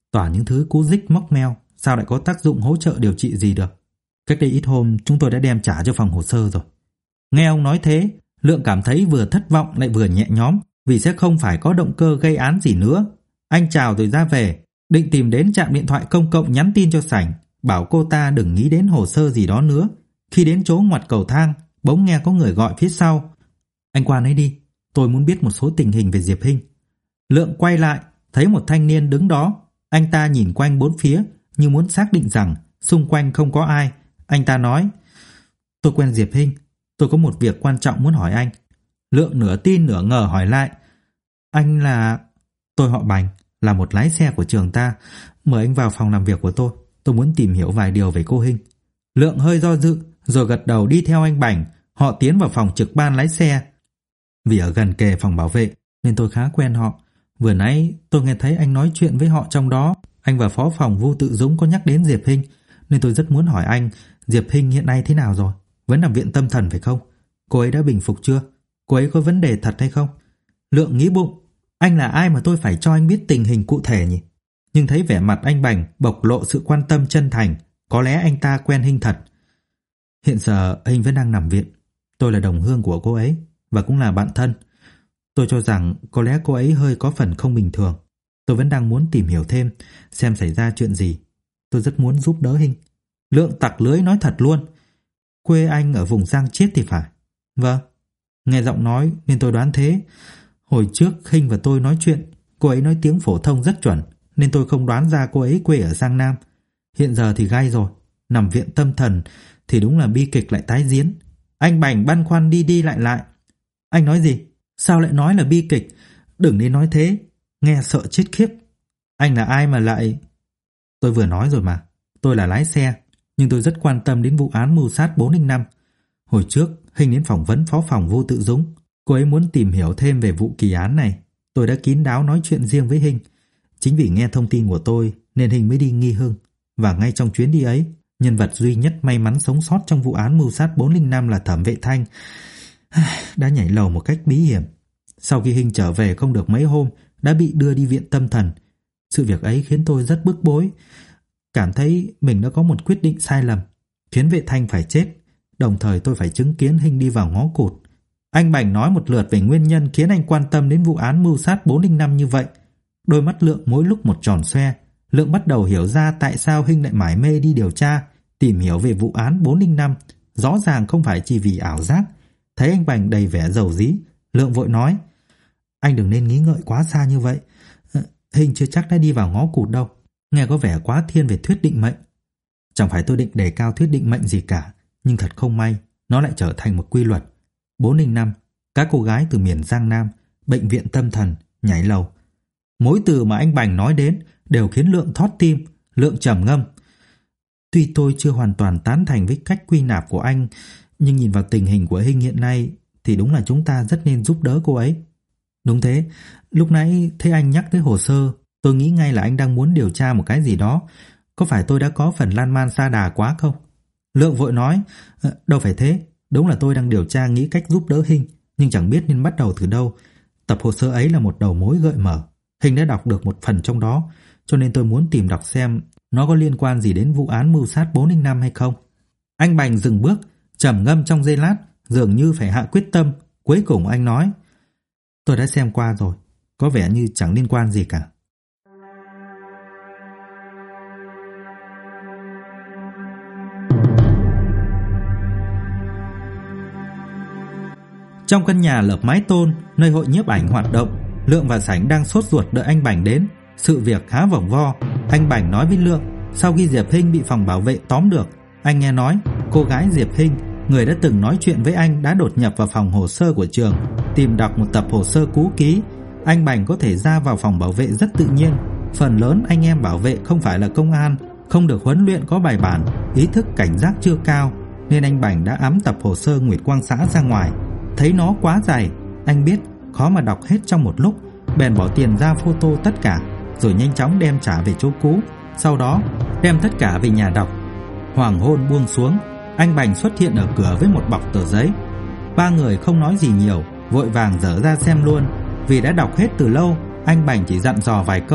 Toàn những thứ cú rích móc meo, sao lại có tác dụng hỗ trợ điều trị gì được. Cách đây ít hôm chúng tôi đã đem trả cho phòng hồ sơ rồi. Nghe ông nói thế, Lượng cảm thấy vừa thất vọng lại vừa nhẹ nhõm, vì sẽ không phải có động cơ gây án gì nữa. Anh chào rồi ra về, định tìm đến trạm điện thoại công cộng nhắn tin cho Sảnh, bảo cô ta đừng nghĩ đến hồ sơ gì đó nữa. Khi đến chỗ ngoặt cầu thang, bỗng nghe có người gọi phía sau. Anh qua đấy đi, tôi muốn biết một số tình hình về Diệp Hinh. Lượng quay lại, thấy một thanh niên đứng đó. Anh ta nhìn quanh bốn phía như muốn xác định rằng xung quanh không có ai. Anh ta nói, tôi quen Diệp Hinh, tôi có một việc quan trọng muốn hỏi anh. Lượng nửa tin nửa ngờ hỏi lại, anh là... Tôi họ Bành, là một lái xe của trường ta. Mời anh vào phòng làm việc của tôi muốn tìm hiểu vài điều về cô Hinh. Lượng hơi do dự rồi gật đầu đi theo anh Bành. Họ tiến vào phòng trực ban lái xe. Vì ở gần kề phòng bảo vệ nên tôi khá quen họ. Vừa nãy tôi nghe thấy anh nói chuyện với họ trong đó. Anh và phó phòng Vu Tự Dũng có nhắc đến Diệp Hinh, nên tôi rất muốn hỏi anh, Diệp Hinh hiện nay thế nào rồi? Vẫn nằm viện tâm thần phải không? Cô ấy đã bình phục chưa? Cô ấy có vấn đề thật hay không? Lượng nghĩ bụng, anh là ai mà tôi phải cho anh biết tình hình cụ thể nhỉ? Nhưng thấy vẻ mặt anh Bành bộc lộ sự quan tâm chân thành, có lẽ anh ta quen Hinh thật. Hiện giờ Hinh vẫn đang nằm viện. Tôi là đồng hương của cô ấy và cũng là bạn thân. Tôi cho rằng có lẽ cô ấy hơi có phần không bình thường. Tôi vẫn đang muốn tìm hiểu thêm xem xảy ra chuyện gì. Tôi rất muốn giúp đỡ Hinh. Lượng tặc lưới nói thật luôn. Quê anh ở vùng Giang Chiết thì phải. Vâng. Nghe giọng nói nên tôi đoán thế. Hồi trước Hinh và tôi nói chuyện, cô ấy nói tiếng phổ thông rất chuẩn, nên tôi không đoán ra cô ấy quê ở Giang Nam. Hiện giờ thì gay rồi, nằm viện tâm thần thì đúng là bi kịch lại tái diễn. Anh Bành băn khoăn đi lại. Anh nói gì? Sao lại nói là bi kịch? Đừng nên nói thế, nghe sợ chết khiếp. Anh là ai mà lại... Tôi vừa nói rồi mà, tôi là lái xe, nhưng tôi rất quan tâm đến vụ án mưu sát 405. Hồi trước, Hinh đến phỏng vấn phó phòng Vu Tự Dũng. Cô ấy muốn tìm hiểu thêm về vụ kỳ án này. Tôi đã kín đáo nói chuyện riêng với Hinh. Chính vì nghe thông tin của tôi nên Hinh mới đi Nghi Hưng. Và ngay trong chuyến đi ấy, nhân vật duy nhất may mắn sống sót trong vụ án mưu sát 405 là Thẩm Vệ Thanh đã nhảy lầu một cách bí hiểm. Sau khi Hinh trở về không được mấy hôm đã bị đưa đi viện tâm thần. Sự việc ấy khiến tôi rất bức bối, cảm thấy mình đã có một quyết định sai lầm, khiến Vệ Thanh phải chết. Đồng thời tôi phải chứng kiến Hinh đi vào ngõ cụt. Anh Bành nói một lượt về nguyên nhân khiến anh quan tâm đến vụ án mưu sát 405 như vậy. Đôi mắt Lượng mỗi lúc một tròn xoe. Lượng bắt đầu hiểu ra tại sao Hinh lại mải mê đi điều tra, tìm hiểu về vụ án 405. Rõ ràng không phải chỉ vì ảo giác. Thấy anh Bành đầy vẻ dầu dí, Lượng vội nói, anh đừng nên nghĩ ngợi quá xa như vậy. Hinh chưa chắc đã đi vào ngõ cụt đâu. Nghe có vẻ quá thiên về thuyết định mệnh. Chẳng phải tôi định đề cao thuyết định mệnh gì cả, nhưng thật không may, nó lại trở thành một quy luật. 405, các cô gái từ miền Giang Nam, bệnh viện tâm thần, nhảy lầu. Mỗi từ mà anh Bành nói đến đều khiến Lượng thót tim. Lượng trầm ngâm. Tuy tôi chưa hoàn toàn tán thành với cách quy nạp của anh, nhưng nhìn vào tình hình của Hinh hiện nay thì đúng là chúng ta rất nên giúp đỡ cô ấy. Đúng thế, lúc nãy thấy anh nhắc tới hồ sơ, tôi nghĩ ngay là anh đang muốn điều tra một cái gì đó. Có phải tôi đã có phần lan man sa đà quá không? Lượng vội nói, đâu phải thế, đúng là tôi đang điều tra nghĩ cách giúp đỡ Hinh, nhưng chẳng biết nên bắt đầu từ đâu. Tập hồ sơ ấy là một đầu mối gợi mở. Hinh đã đọc được một phần trong đó, cho nên tôi muốn tìm đọc xem nó có liên quan gì đến vụ án mưu sát 405 hay không. Anh Bành dừng bước, trầm ngâm trong giây lát, dường như phải hạ quyết tâm. Cuối cùng anh nói, tôi đã xem qua rồi, có vẻ như chẳng liên quan gì cả. Trong căn nhà lợp mái tôn, nơi hội nhiếp ảnh hoạt động, Lượng và Sảnh đang sốt ruột đợi anh Bành đến. Sự việc khá vòng vo. Anh Bành nói với Lượng, sau khi Diệp Hinh bị phòng bảo vệ tóm được, anh nghe nói cô gái Diệp Hinh, người đã từng nói chuyện với anh, đã đột nhập vào phòng hồ sơ của trường, tìm đọc một tập hồ sơ cũ kỹ. Anh Bành có thể ra vào phòng bảo vệ rất tự nhiên. Phần lớn anh em bảo vệ không phải là công an, không được huấn luyện có bài bản, ý thức cảnh giác chưa cao, nên anh Bành đã ẵm tập hồ sơ Nguyệt Quang xã ra ngoài. Thấy nó quá dày, anh biết khó mà đọc hết trong một lúc, bèn bỏ tiền ra photo tất cả, rồi nhanh chóng đem trả về chỗ cũ. Sau đó đem tất cả về nhà đọc. Hoàng hôn buông xuống, anh Bành xuất hiện ở cửa với một bọc tờ giấy. Ba người không nói gì nhiều, vội vàng dở ra xem luôn. Vì đã đọc hết từ lâu, anh Bành chỉ dặn dò vài câu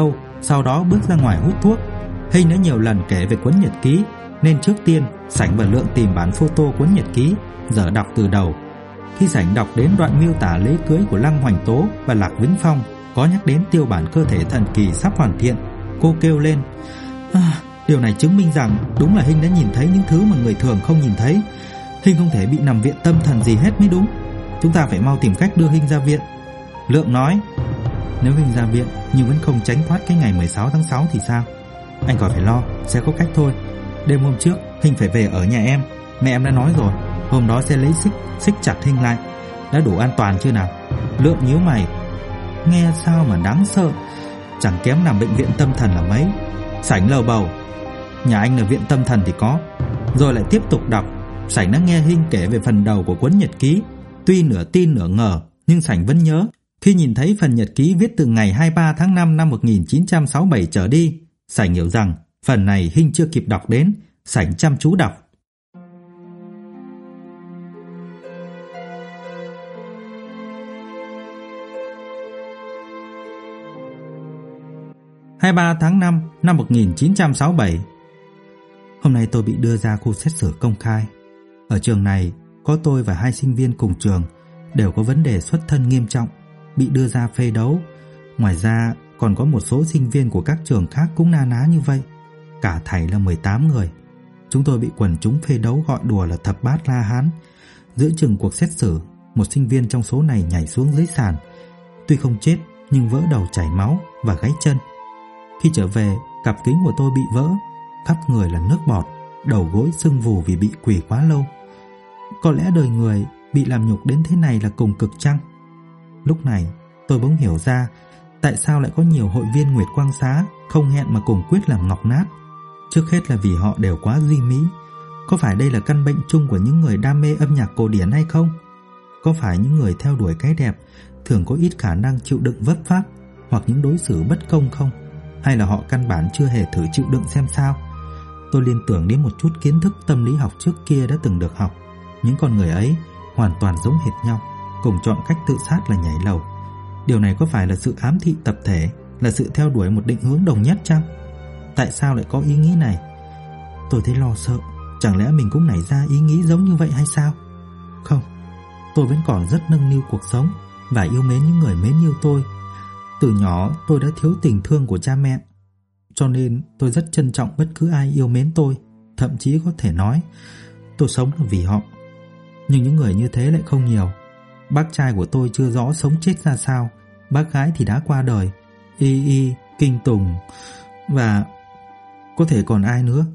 sau đó bước ra ngoài hút thuốc. Hình đã nhiều lần kể về cuốn nhật ký, nên trước tiên Sảnh và Lượng tìm bản photo cuốn nhật ký, giờ đọc từ đầu. Khi Sảnh đọc đến đoạn miêu tả lễ cưới của Lăng Hoành Tố và Lạc Vĩnh Phong, có nhắc đến tiêu bản cơ thể thần kỳ sắp hoàn thiện, cô kêu lên: điều này chứng minh rằng đúng là Hinh đã nhìn thấy những thứ mà người thường không nhìn thấy. Hinh không thể bị nằm viện tâm thần gì hết mới đúng. Chúng ta phải mau tìm cách đưa Hinh ra viện. Lượng nói: nếu Hinh ra viện nhưng vẫn không tránh thoát cái ngày 16 tháng 6 thì sao? Anh khỏi phải lo, sẽ có cách thôi. Đêm hôm trước Hinh phải về ở nhà em. Mẹ em đã nói rồi, hôm đó sẽ lấy xích chặt Hinh lại. Đã đủ an toàn chưa nào? Lượng nhíu mày: nghe sao mà đáng sợ, chẳng kém nằm bệnh viện tâm thần là mấy. Sảnh lầu bầu: nhà anh là viện tâm thần thì có. Rồi lại tiếp tục đọc. Sảnh đã nghe Hinh kể về phần đầu của cuốn nhật ký. Tuy nửa tin nửa ngờ, nhưng Sảnh vẫn nhớ. Khi nhìn thấy phần nhật ký viết từ ngày 23 tháng 5 năm 1967 trở đi, Sảnh hiểu rằng phần này Hinh chưa kịp đọc đến. Sảnh chăm chú đọc. 23 tháng 5 năm 1967. Hôm nay tôi bị đưa ra khu xét xử công khai. Ở trường này, có tôi và 2 sinh viên cùng trường đều có vấn đề xuất thân nghiêm trọng, bị đưa ra phê đấu. Ngoài ra, còn có một số sinh viên của các trường khác cũng na ná như vậy. Cả thảy là 18 người. Chúng tôi bị quần chúng phê đấu gọi đùa là thập bát La Hán. Giữa chừng cuộc xét xử, một sinh viên trong số này nhảy xuống dưới sàn. Tuy không chết, nhưng vỡ đầu chảy máu và gãy chân. Khi trở về, cặp kính của tôi bị vỡ, khắp người là nước bọt, đầu gối sưng vù vì bị quỳ quá lâu. Có lẽ đời người bị làm nhục đến thế này là cùng cực chăng? Lúc này, tôi bỗng hiểu ra tại sao lại có nhiều hội viên Nguyệt Quang Xá không hẹn mà cùng quyết làm ngọc nát. Trước hết là vì họ đều quá duy mỹ. Có phải đây là căn bệnh chung của những người đam mê âm nhạc cổ điển hay không? Có phải những người theo đuổi cái đẹp thường có ít khả năng chịu đựng vấp váp hoặc những đối xử bất công không? Hay là họ căn bản chưa hề thử chịu đựng xem sao? Tôi liên tưởng đến một chút kiến thức tâm lý học trước kia đã từng được học. Những con người ấy hoàn toàn giống hệt nhau, cùng chọn cách tự sát là nhảy lầu. Điều này có phải là sự ám thị tập thể, là sự theo đuổi một định hướng đồng nhất chăng? Tại sao lại có ý nghĩ này? Tôi thấy lo sợ. Chẳng lẽ mình cũng nảy ra ý nghĩ giống như vậy hay sao? Không, tôi vẫn còn rất nâng niu cuộc sống và yêu mến những người mến yêu tôi. Từ nhỏ tôi đã thiếu tình thương của cha mẹ, cho nên tôi rất trân trọng bất cứ ai yêu mến tôi. Thậm chí có thể nói tôi sống là vì họ. Nhưng những người như thế lại không nhiều. Bác trai của tôi chưa rõ sống chết ra sao. Bác gái thì đã qua đời, Y, Kinh Tùng, và có thể còn ai nữa.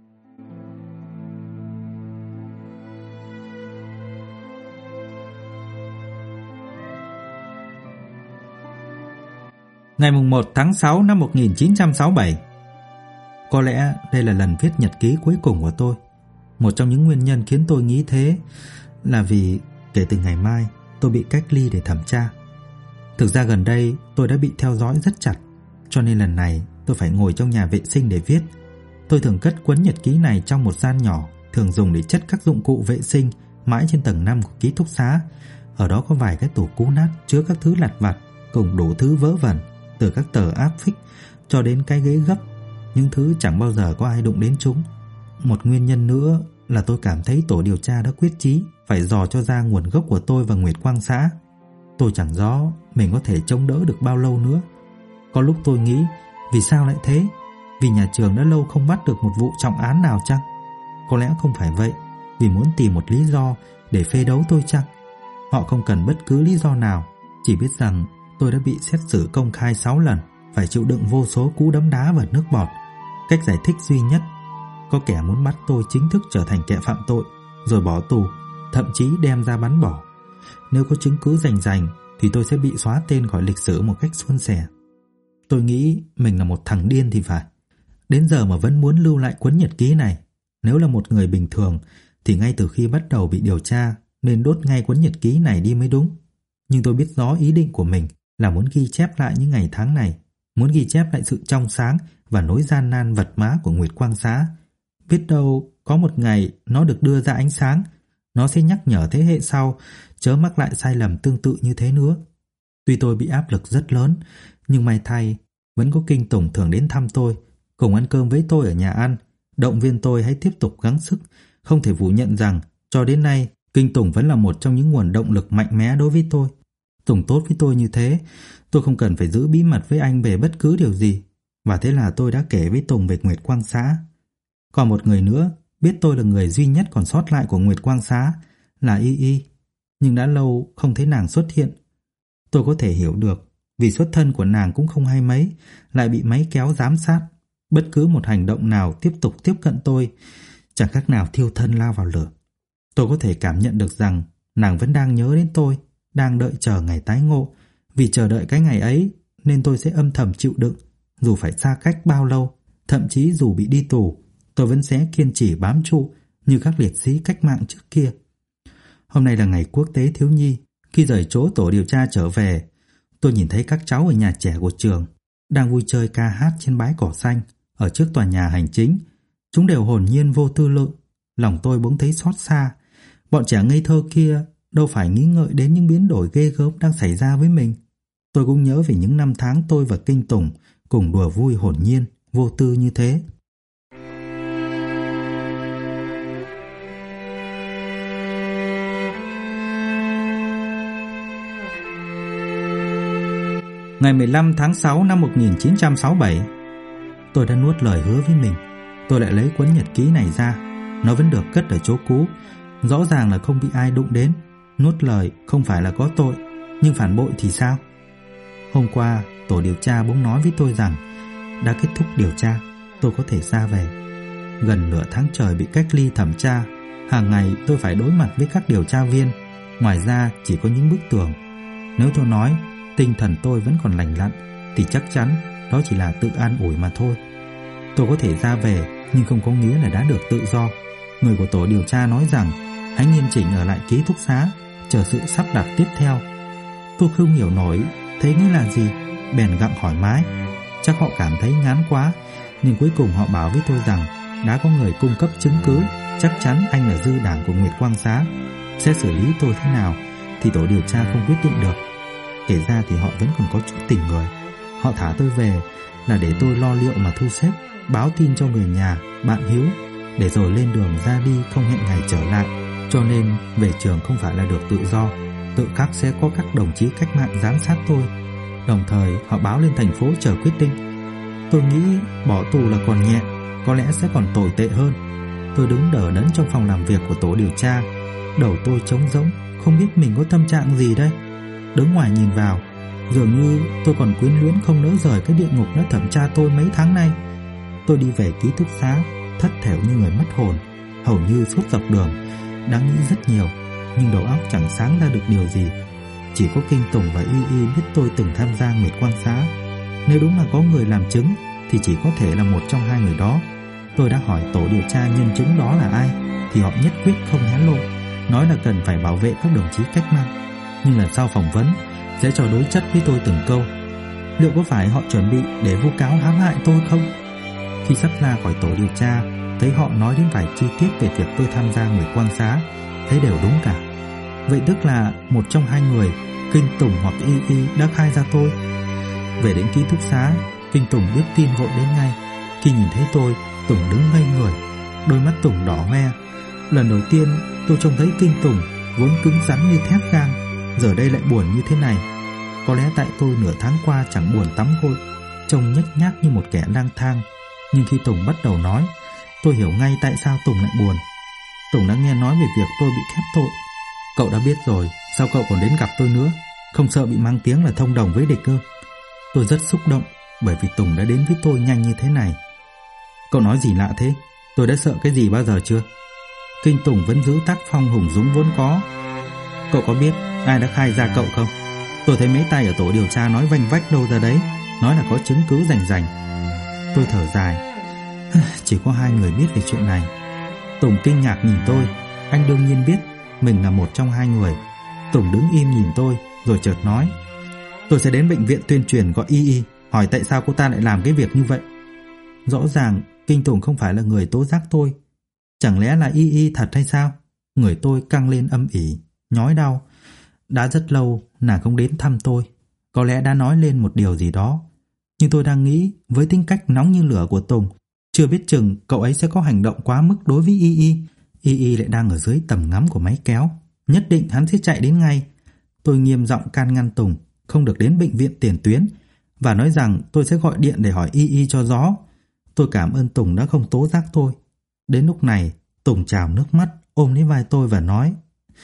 Ngày 1 tháng 6 năm 1967. Có lẽ đây là lần viết nhật ký cuối cùng của tôi. Một trong những nguyên nhân khiến tôi nghĩ thế là vì kể từ ngày mai tôi bị cách ly để thẩm tra. Thực ra gần đây tôi đã bị theo dõi rất chặt, cho nên lần này tôi phải ngồi trong nhà vệ sinh để viết. Tôi thường cất cuốn nhật ký này trong một gian nhỏ, thường dùng để chất các dụng cụ vệ sinh, mãi trên tầng 5 của ký túc xá. Ở đó có vài cái tủ cũ nát chứa các thứ lặt vặt cùng đủ thứ vớ vẩn, từ các tờ áp phích cho đến cái ghế gấp, những thứ chẳng bao giờ có ai đụng đến chúng. Một nguyên nhân nữa là tôi cảm thấy tổ điều tra đã quyết chí phải dò cho ra nguồn gốc của tôi và Nguyệt Quang Xá. Tôi chẳng rõ mình có thể chống đỡ được bao lâu nữa. Có lúc tôi nghĩ, vì sao lại thế? Vì nhà trường đã lâu không bắt được một vụ trọng án nào chăng? Có lẽ không phải vậy, vì muốn tìm một lý do để phê đấu tôi chăng? Họ không cần bất cứ lý do nào, chỉ biết rằng tôi đã bị xét xử công khai 6 lần, phải chịu đựng vô số cú đấm đá và nước bọt. Cách giải thích duy nhất: có kẻ muốn bắt tôi chính thức trở thành kẻ phạm tội, rồi bỏ tù, thậm chí đem ra bắn bỏ. Nếu có chứng cứ rành thì tôi sẽ bị xóa tên khỏi lịch sử một cách suôn sẻ. Tôi nghĩ mình là một thằng điên thì phải. Đến giờ mà vẫn muốn lưu lại cuốn nhật ký này. Nếu là một người bình thường thì ngay từ khi bắt đầu bị điều tra nên đốt ngay cuốn nhật ký này đi mới đúng. Nhưng tôi biết rõ ý định của mình là muốn ghi chép lại những ngày tháng này, muốn ghi chép lại sự trong sáng và nỗi gian nan vật má của Nguyệt Quang Xá. Biết đâu có một ngày nó được đưa ra ánh sáng, nó sẽ nhắc nhở thế hệ sau chớ mắc lại sai lầm tương tự như thế nữa. Tuy tôi bị áp lực rất lớn, nhưng may thay Vẫn có Kinh Tùng thường đến thăm tôi, cùng ăn cơm với tôi ở nhà ăn, động viên tôi hãy tiếp tục gắng sức. Không thể phủ nhận rằng cho đến nay Kinh Tùng vẫn là một trong những nguồn động lực mạnh mẽ đối với tôi. Tùng tốt với tôi như thế, tôi không cần phải giữ bí mật với anh về bất cứ điều gì. Và thế là tôi đã kể với Tùng về Nguyệt Quang Xá. Còn một người nữa biết tôi là người duy nhất còn sót lại của Nguyệt Quang Xá là Y Y, nhưng đã lâu không thấy nàng xuất hiện. Tôi có thể hiểu được, vì xuất thân của nàng cũng không hay mấy, lại bị máy kéo giám sát. Bất cứ một hành động nào tiếp tục tiếp cận tôi chẳng khác nào thiêu thân lao vào lửa. Tôi có thể cảm nhận được rằng nàng vẫn đang nhớ đến tôi, đang đợi chờ ngày tái ngộ. Vì chờ đợi cái ngày ấy nên tôi sẽ âm thầm chịu đựng, dù phải xa cách bao lâu, thậm chí dù bị đi tù, tôi vẫn sẽ kiên trì bám trụ như các liệt sĩ cách mạng trước kia. Hôm nay là ngày quốc tế thiếu nhi. Khi rời chỗ tổ điều tra trở về, tôi nhìn thấy các cháu ở nhà trẻ của trường đang vui chơi ca hát trên bãi cỏ xanh ở trước tòa nhà hành chính. Chúng đều hồn nhiên vô tư lự. Lòng tôi bỗng thấy xót xa. Bọn trẻ ngây thơ kia đâu phải nghĩ ngợi đến những biến đổi ghê gớm đang xảy ra với mình. Tôi cũng nhớ về những năm tháng tôi và Kinh Tùng cùng đùa vui hồn nhiên, vô tư như thế. Ngày 15 tháng 6 năm 1967, tôi đã nuốt lời hứa với mình. Tôi lại lấy cuốn nhật ký này ra. Nó vẫn được cất ở chỗ cũ, rõ ràng là không bị ai đụng đến. Nuốt lời không phải là có tội, nhưng phản bội thì sao? Hôm qua, tổ điều tra bỗng nói với tôi rằng đã kết thúc điều tra, tôi có thể ra về. Gần nửa tháng trời bị cách ly thẩm tra, hàng ngày tôi phải đối mặt với các điều tra viên. Ngoài ra chỉ có những bức tường. Nếu tôi nói tinh thần tôi vẫn còn lành lặn thì chắc chắn đó chỉ là tự an ủi mà thôi. Tôi có thể ra về nhưng không có nghĩa là đã được tự do. Người của tổ điều tra nói rằng hãy nghiêm chỉnh ở lại ký túc xá, chờ sự sắp đặt tiếp theo. Tôi không hiểu nổi thế nghĩa là gì, bèn gặng hỏi mãi. Chắc họ cảm thấy ngán quá, nhưng cuối cùng họ bảo với tôi rằng đã có người cung cấp chứng cứ, chắc chắn anh là dư đảng của Nguyệt Quang Xá. Sẽ xử lý tôi thế nào thì tổ điều tra không quyết định được. Kể ra thì họ vẫn còn có chút tình người. Họ thả tôi về là để tôi lo liệu mà thu xếp, báo tin cho người nhà, bạn hiếu, để rồi lên đường ra đi không hẹn ngày trở lại. Cho nên về trường không phải là được tự do, tự khắc sẽ có các đồng chí cách mạng giám sát tôi. Đồng thời họ báo lên thành phố chờ quyết định. Tôi nghĩ bỏ tù là còn nhẹ, có lẽ sẽ còn tồi tệ hơn. Tôi đứng đờ đẫn trong phòng làm việc của tổ điều tra. Đầu tôi trống rỗng, không biết mình có tâm trạng gì đây. Đứng ngoài nhìn vào, dường như tôi còn quyến luyến không nỡ rời cái địa ngục đã thẩm tra tôi mấy tháng nay. Tôi đi về ký túc xá, thất thểu như người mất hồn. Hầu như suốt dọc đường đang nghĩ rất nhiều, nhưng đầu óc chẳng sáng ra được điều gì. Chỉ có Kinh Tùng và Y Y biết tôi từng tham gia Nguyệt Quang Xá. Nếu đúng là có người làm chứng thì chỉ có thể là một trong hai người đó. Tôi đã hỏi tổ điều tra nhân chứng đó là ai thì họ nhất quyết không hé lộ, nói là cần phải bảo vệ các đồng chí cách mạng. Nhưng lần sau phỏng vấn sẽ cho đối chất với tôi từng câu. Liệu có phải họ chuẩn bị để vu cáo hãm hại tôi không? Khi sắp ra khỏi tổ điều tra, thấy họ nói đến vài chi tiết về việc tôi tham gia Nguyệt Quang Xá, thấy đều đúng cả. Vậy tức là một trong hai người, Kinh Tùng hoặc Y Y, đã khai ra tôi. Về đến ký túc xá, Kinh Tùng biết tin vội đến ngay. Khi nhìn thấy tôi, Tùng đứng ngây người, đôi mắt Tùng đỏ hoe. Lần đầu tiên tôi trông thấy Kinh Tùng vốn cứng rắn như thép gang, giờ đây lại buồn như thế này. Có lẽ tại tôi nửa tháng qua chẳng buồn tắm gội, trông nhếch nhác như một kẻ lang thang. Nhưng khi Tùng bắt đầu nói, tôi hiểu ngay tại sao Tùng lại buồn. Tùng đã nghe nói về việc tôi bị khép tội. Cậu đã biết rồi, sao cậu còn đến gặp tôi nữa? Không sợ bị mang tiếng là thông đồng với địch ư? Tôi rất xúc động bởi vì Tùng đã đến với tôi nhanh như thế này. Cậu nói gì lạ thế? Tôi đã sợ cái gì bao giờ chưa? Kinh Tùng vẫn giữ tác phong hùng dũng vốn có. Cậu có biết ai đã khai ra cậu không? Tôi thấy mấy tay ở tổ điều tra nói vanh vách đâu ra đấy, nói là có chứng cứ rành rành. Tôi thở dài. Chỉ có hai người biết về chuyện này. Tùng kinh ngạc nhìn tôi. Anh đương nhiên biết mình là một trong hai người. Tùng đứng im nhìn tôi rồi chợt nói, tôi sẽ đến bệnh viện tuyên truyền gọi Y Y, hỏi tại sao cô ta lại làm cái việc như vậy. Rõ ràng Kinh Tùng không phải là người tố giác tôi. Chẳng lẽ là Y Y thật hay sao? Người tôi căng lên âm ỉ, nhói đau. Đã rất lâu nàng không đến thăm tôi. Có lẽ đã nói lên một điều gì đó. Nhưng tôi đang nghĩ với tính cách nóng như lửa của Tùng, chưa biết chừng cậu ấy sẽ có hành động quá mức đối với Y. Y lại đang ở dưới tầm ngắm của máy kéo, nhất định hắn sẽ chạy đến ngay. Tôi nghiêm giọng can ngăn Tùng không được đến bệnh viện tiền tuyến và nói rằng tôi sẽ gọi điện để hỏi Y cho rõ. Tôi cảm ơn Tùng đã không tố giác tôi. Đến lúc này, Tùng trào nước mắt, ôm lấy vai tôi và nói: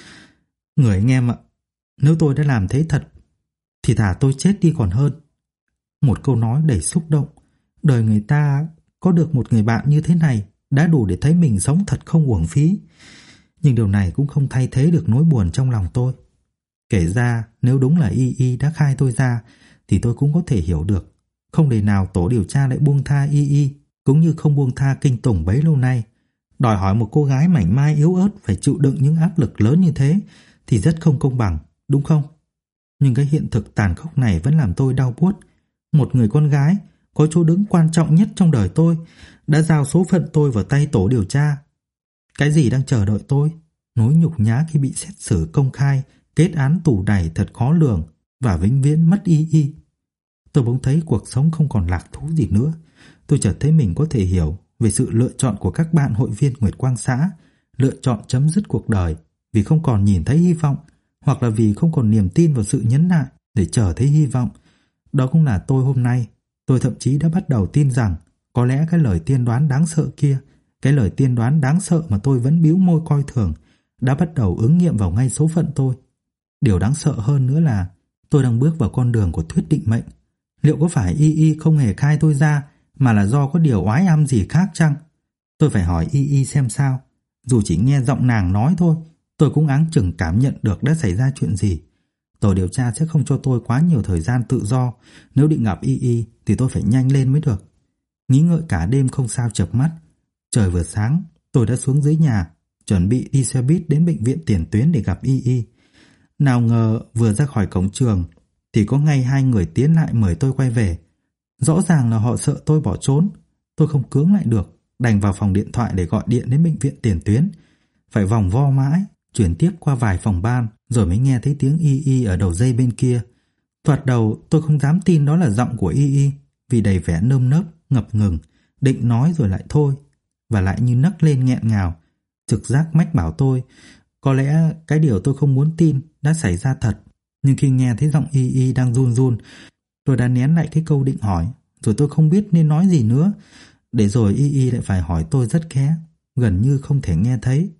"Người anh em ạ, nếu tôi đã làm thế thật thì thà tôi chết đi còn hơn." Một câu nói đầy xúc động. Đời người ta có được một người bạn như thế này đã đủ để thấy mình sống thật không uổng phí. Nhưng điều này cũng không thay thế được nỗi buồn trong lòng tôi. Kể ra, nếu đúng là Y đã khai tôi ra thì tôi cũng có thể hiểu được. Không đời nào tổ điều tra lại buông tha Y, cũng như không buông tha Kinh Tùng bấy lâu nay. Đòi hỏi một cô gái mảnh mai yếu ớt phải chịu đựng những áp lực lớn như thế thì rất không công bằng, đúng không? Nhưng cái hiện thực tàn khốc này vẫn làm tôi đau buốt. Một người con gái có chỗ đứng quan trọng nhất trong đời tôi đã giao số phận tôi vào tay tổ điều tra. Cái gì đang chờ đợi tôi? Nỗi nhục nhã khi bị xét xử công khai, kết án tù đày thật khó lường và vĩnh viễn mất Y. Tôi bỗng thấy cuộc sống không còn lạc thú gì nữa. Tôi chợt thấy mình có thể hiểu về sự lựa chọn của các bạn hội viên Nguyệt Quang xã, lựa chọn chấm dứt cuộc đời vì không còn nhìn thấy hy vọng, hoặc là vì không còn niềm tin vào sự nhẫn nại để chờ thấy hy vọng. Đó cũng là tôi hôm nay. Tôi thậm chí đã bắt đầu tin rằng có lẽ cái lời tiên đoán đáng sợ kia, cái lời tiên đoán đáng sợ mà tôi vẫn bĩu môi coi thường, đã bắt đầu ứng nghiệm vào ngay số phận tôi. Điều đáng sợ hơn nữa là tôi đang bước vào con đường của thuyết định mệnh. Liệu có phải Y không hề khai tôi ra mà là do có điều oái ăm gì khác chăng? Tôi phải hỏi Y xem sao. Dù chỉ nghe giọng nàng nói thôi, tôi cũng áng chừng cảm nhận được đã xảy ra chuyện gì. Tổ điều tra sẽ không cho tôi quá nhiều thời gian tự do. Nếu định gặp Y thì tôi phải nhanh lên mới được. Nghĩ ngợi cả đêm không sao chợp mắt. Trời vừa sáng, tôi đã xuống dưới nhà, chuẩn bị đi xe buýt đến bệnh viện tiền tuyến để gặp Y. Nào ngờ vừa ra khỏi cổng trường thì có ngay hai người tiến lại mời tôi quay về. Rõ ràng là họ sợ tôi bỏ trốn. Tôi không cưỡng lại được, đành vào phòng điện thoại để gọi điện đến bệnh viện tiền tuyến. Phải vòng vo mãi, chuyển tiếp qua vài phòng ban rồi mới nghe thấy tiếng Y ở đầu dây bên kia. Thoạt đầu tôi không dám tin đó là giọng của Y vì đầy vẻ nơm nớp, ngập ngừng, định nói rồi lại thôi, và lại như nấc lên nghẹn ngào. Trực giác mách bảo tôi có lẽ cái điều tôi không muốn tin đã xảy ra thật. Nhưng khi nghe thấy giọng Y đang run run, tôi đã nén lại cái câu định hỏi, rồi tôi không biết nên nói gì nữa. Để rồi Y lại phải hỏi tôi rất khẽ, gần như không thể nghe thấy: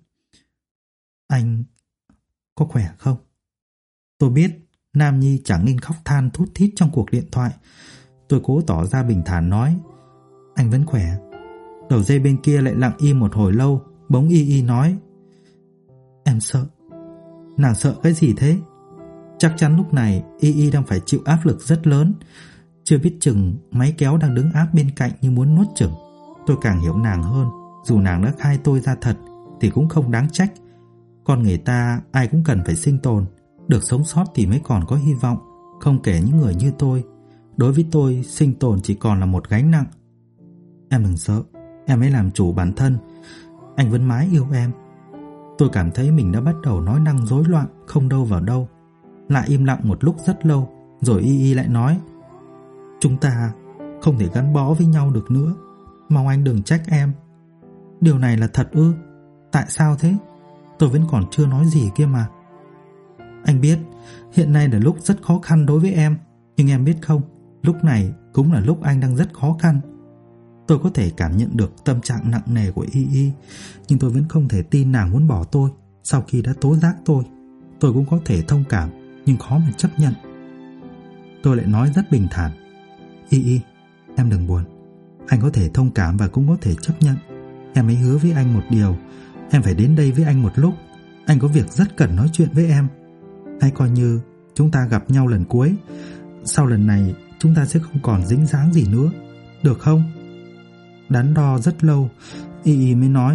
"Anh có khỏe không?" Tôi biết Nam Nhi chẳng nên khóc than thút thít trong cuộc điện thoại. Tôi cố tỏ ra bình thản nói: "Anh vẫn khỏe." Đầu dây bên kia lại lặng im một hồi lâu, bỗng Y nói: "Em sợ." Nàng sợ cái gì thế? Chắc chắn lúc này Y đang phải chịu áp lực rất lớn. Chưa biết chừng máy kéo đang đứng áp bên cạnh như muốn nuốt chửng. Tôi càng hiểu nàng hơn. Dù nàng đã khai tôi ra thật thì cũng không đáng trách. Con người ta ai cũng cần phải sinh tồn. Được sống sót thì mới còn có hy vọng. Không kể những người như tôi. Đối với tôi, sinh tồn chỉ còn là một gánh nặng. Em đừng sợ, em hãy làm chủ bản thân. Anh vẫn mãi yêu em. Tôi cảm thấy mình đã bắt đầu nói năng rối loạn, không đâu vào đâu. Lại im lặng một lúc rất lâu, rồi Y lại nói: "Chúng ta không thể gắn bó với nhau được nữa. Mong anh đừng trách em." Điều này là thật ư? Tại sao thế? Tôi vẫn còn chưa nói gì kia mà. Anh biết hiện nay là lúc rất khó khăn đối với em, nhưng em biết không, lúc này cũng là lúc anh đang rất khó khăn. Tôi có thể cảm nhận được tâm trạng nặng nề của Y, nhưng tôi vẫn không thể tin nàng muốn bỏ tôi sau khi đã tố giác tôi. Tôi cũng có thể thông cảm, nhưng khó mà chấp nhận. Tôi lại nói rất bình thản: Y, em đừng buồn. Anh có thể thông cảm và cũng có thể chấp nhận. Em hãy hứa với anh một điều: em phải đến đây với anh một lúc. Anh có việc rất cần nói chuyện với em. Hãy coi như chúng ta gặp nhau lần cuối. Sau lần này chúng ta sẽ không còn dính dáng gì nữa, được không? Đắn đo rất lâu, Y mới nói: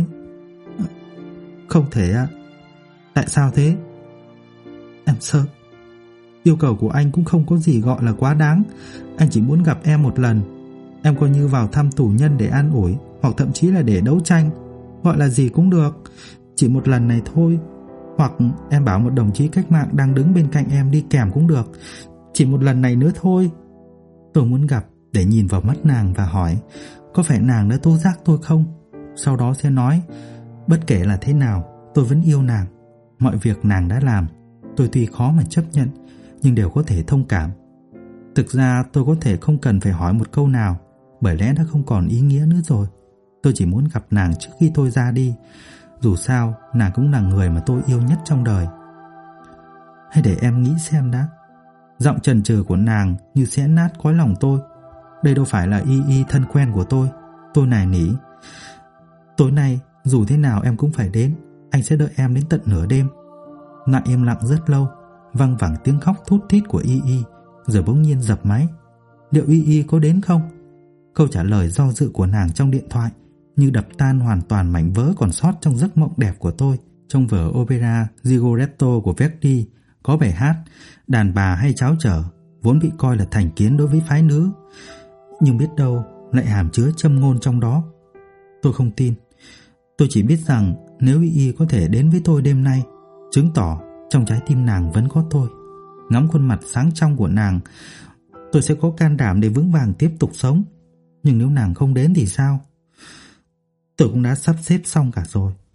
"Không thể ạ." Tại sao thế? Em sợ. Yêu cầu của anh cũng không có gì gọi là quá đáng. Anh chỉ muốn gặp em một lần. Em coi như vào thăm tù nhân để an ủi, hoặc thậm chí là để đấu tranh. Gọi là gì cũng được. Chỉ một lần này thôi. Hoặc em bảo một đồng chí cách mạng đang đứng bên cạnh em đi kèm cũng được. Chỉ một lần này nữa thôi. Tôi muốn gặp để nhìn vào mắt nàng và hỏi có phải nàng đã tố giác tôi không. Sau đó sẽ nói bất kể là thế nào tôi vẫn yêu nàng. Mọi việc nàng đã làm tôi tuy khó mà chấp nhận nhưng đều có thể thông cảm. Thực ra tôi có thể không cần phải hỏi một câu nào, bởi lẽ đã không còn ý nghĩa nữa rồi. Tôi chỉ muốn gặp nàng trước khi tôi ra đi. Dù sao nàng cũng là người mà tôi yêu nhất trong đời. Hãy để em nghĩ xem đã. Giọng chần chừ của nàng như xé nát cõi lòng tôi. Đây đâu phải là Y thân quen của tôi. Tôi nài nỉ. Tối nay dù thế nào em cũng phải đến. Anh sẽ đợi em đến tận nửa đêm. Lại im lặng rất lâu, văng vẳng tiếng khóc thút thít của Y, rồi bỗng nhiên dập máy. Liệu Y có đến không? Câu trả lời do dự của nàng trong điện thoại như đập tan hoàn toàn mảnh vỡ còn sót trong giấc mộng đẹp của tôi. Trong vở opera Rigoletto của Verdi có bài hát Đàn bà hay cháo trở vốn bị coi là thành kiến đối với phái nữ, nhưng biết đâu lại hàm chứa châm ngôn trong đó. Tôi không tin. Tôi chỉ biết rằng nếu Y có thể đến với tôi đêm nay, chứng tỏ trong trái tim nàng vẫn có tôi. Ngắm khuôn mặt sáng trong của nàng, tôi sẽ có can đảm để vững vàng tiếp tục sống. Nhưng nếu nàng không đến thì sao? Tôi cũng đã sắp xếp xong cả rồi.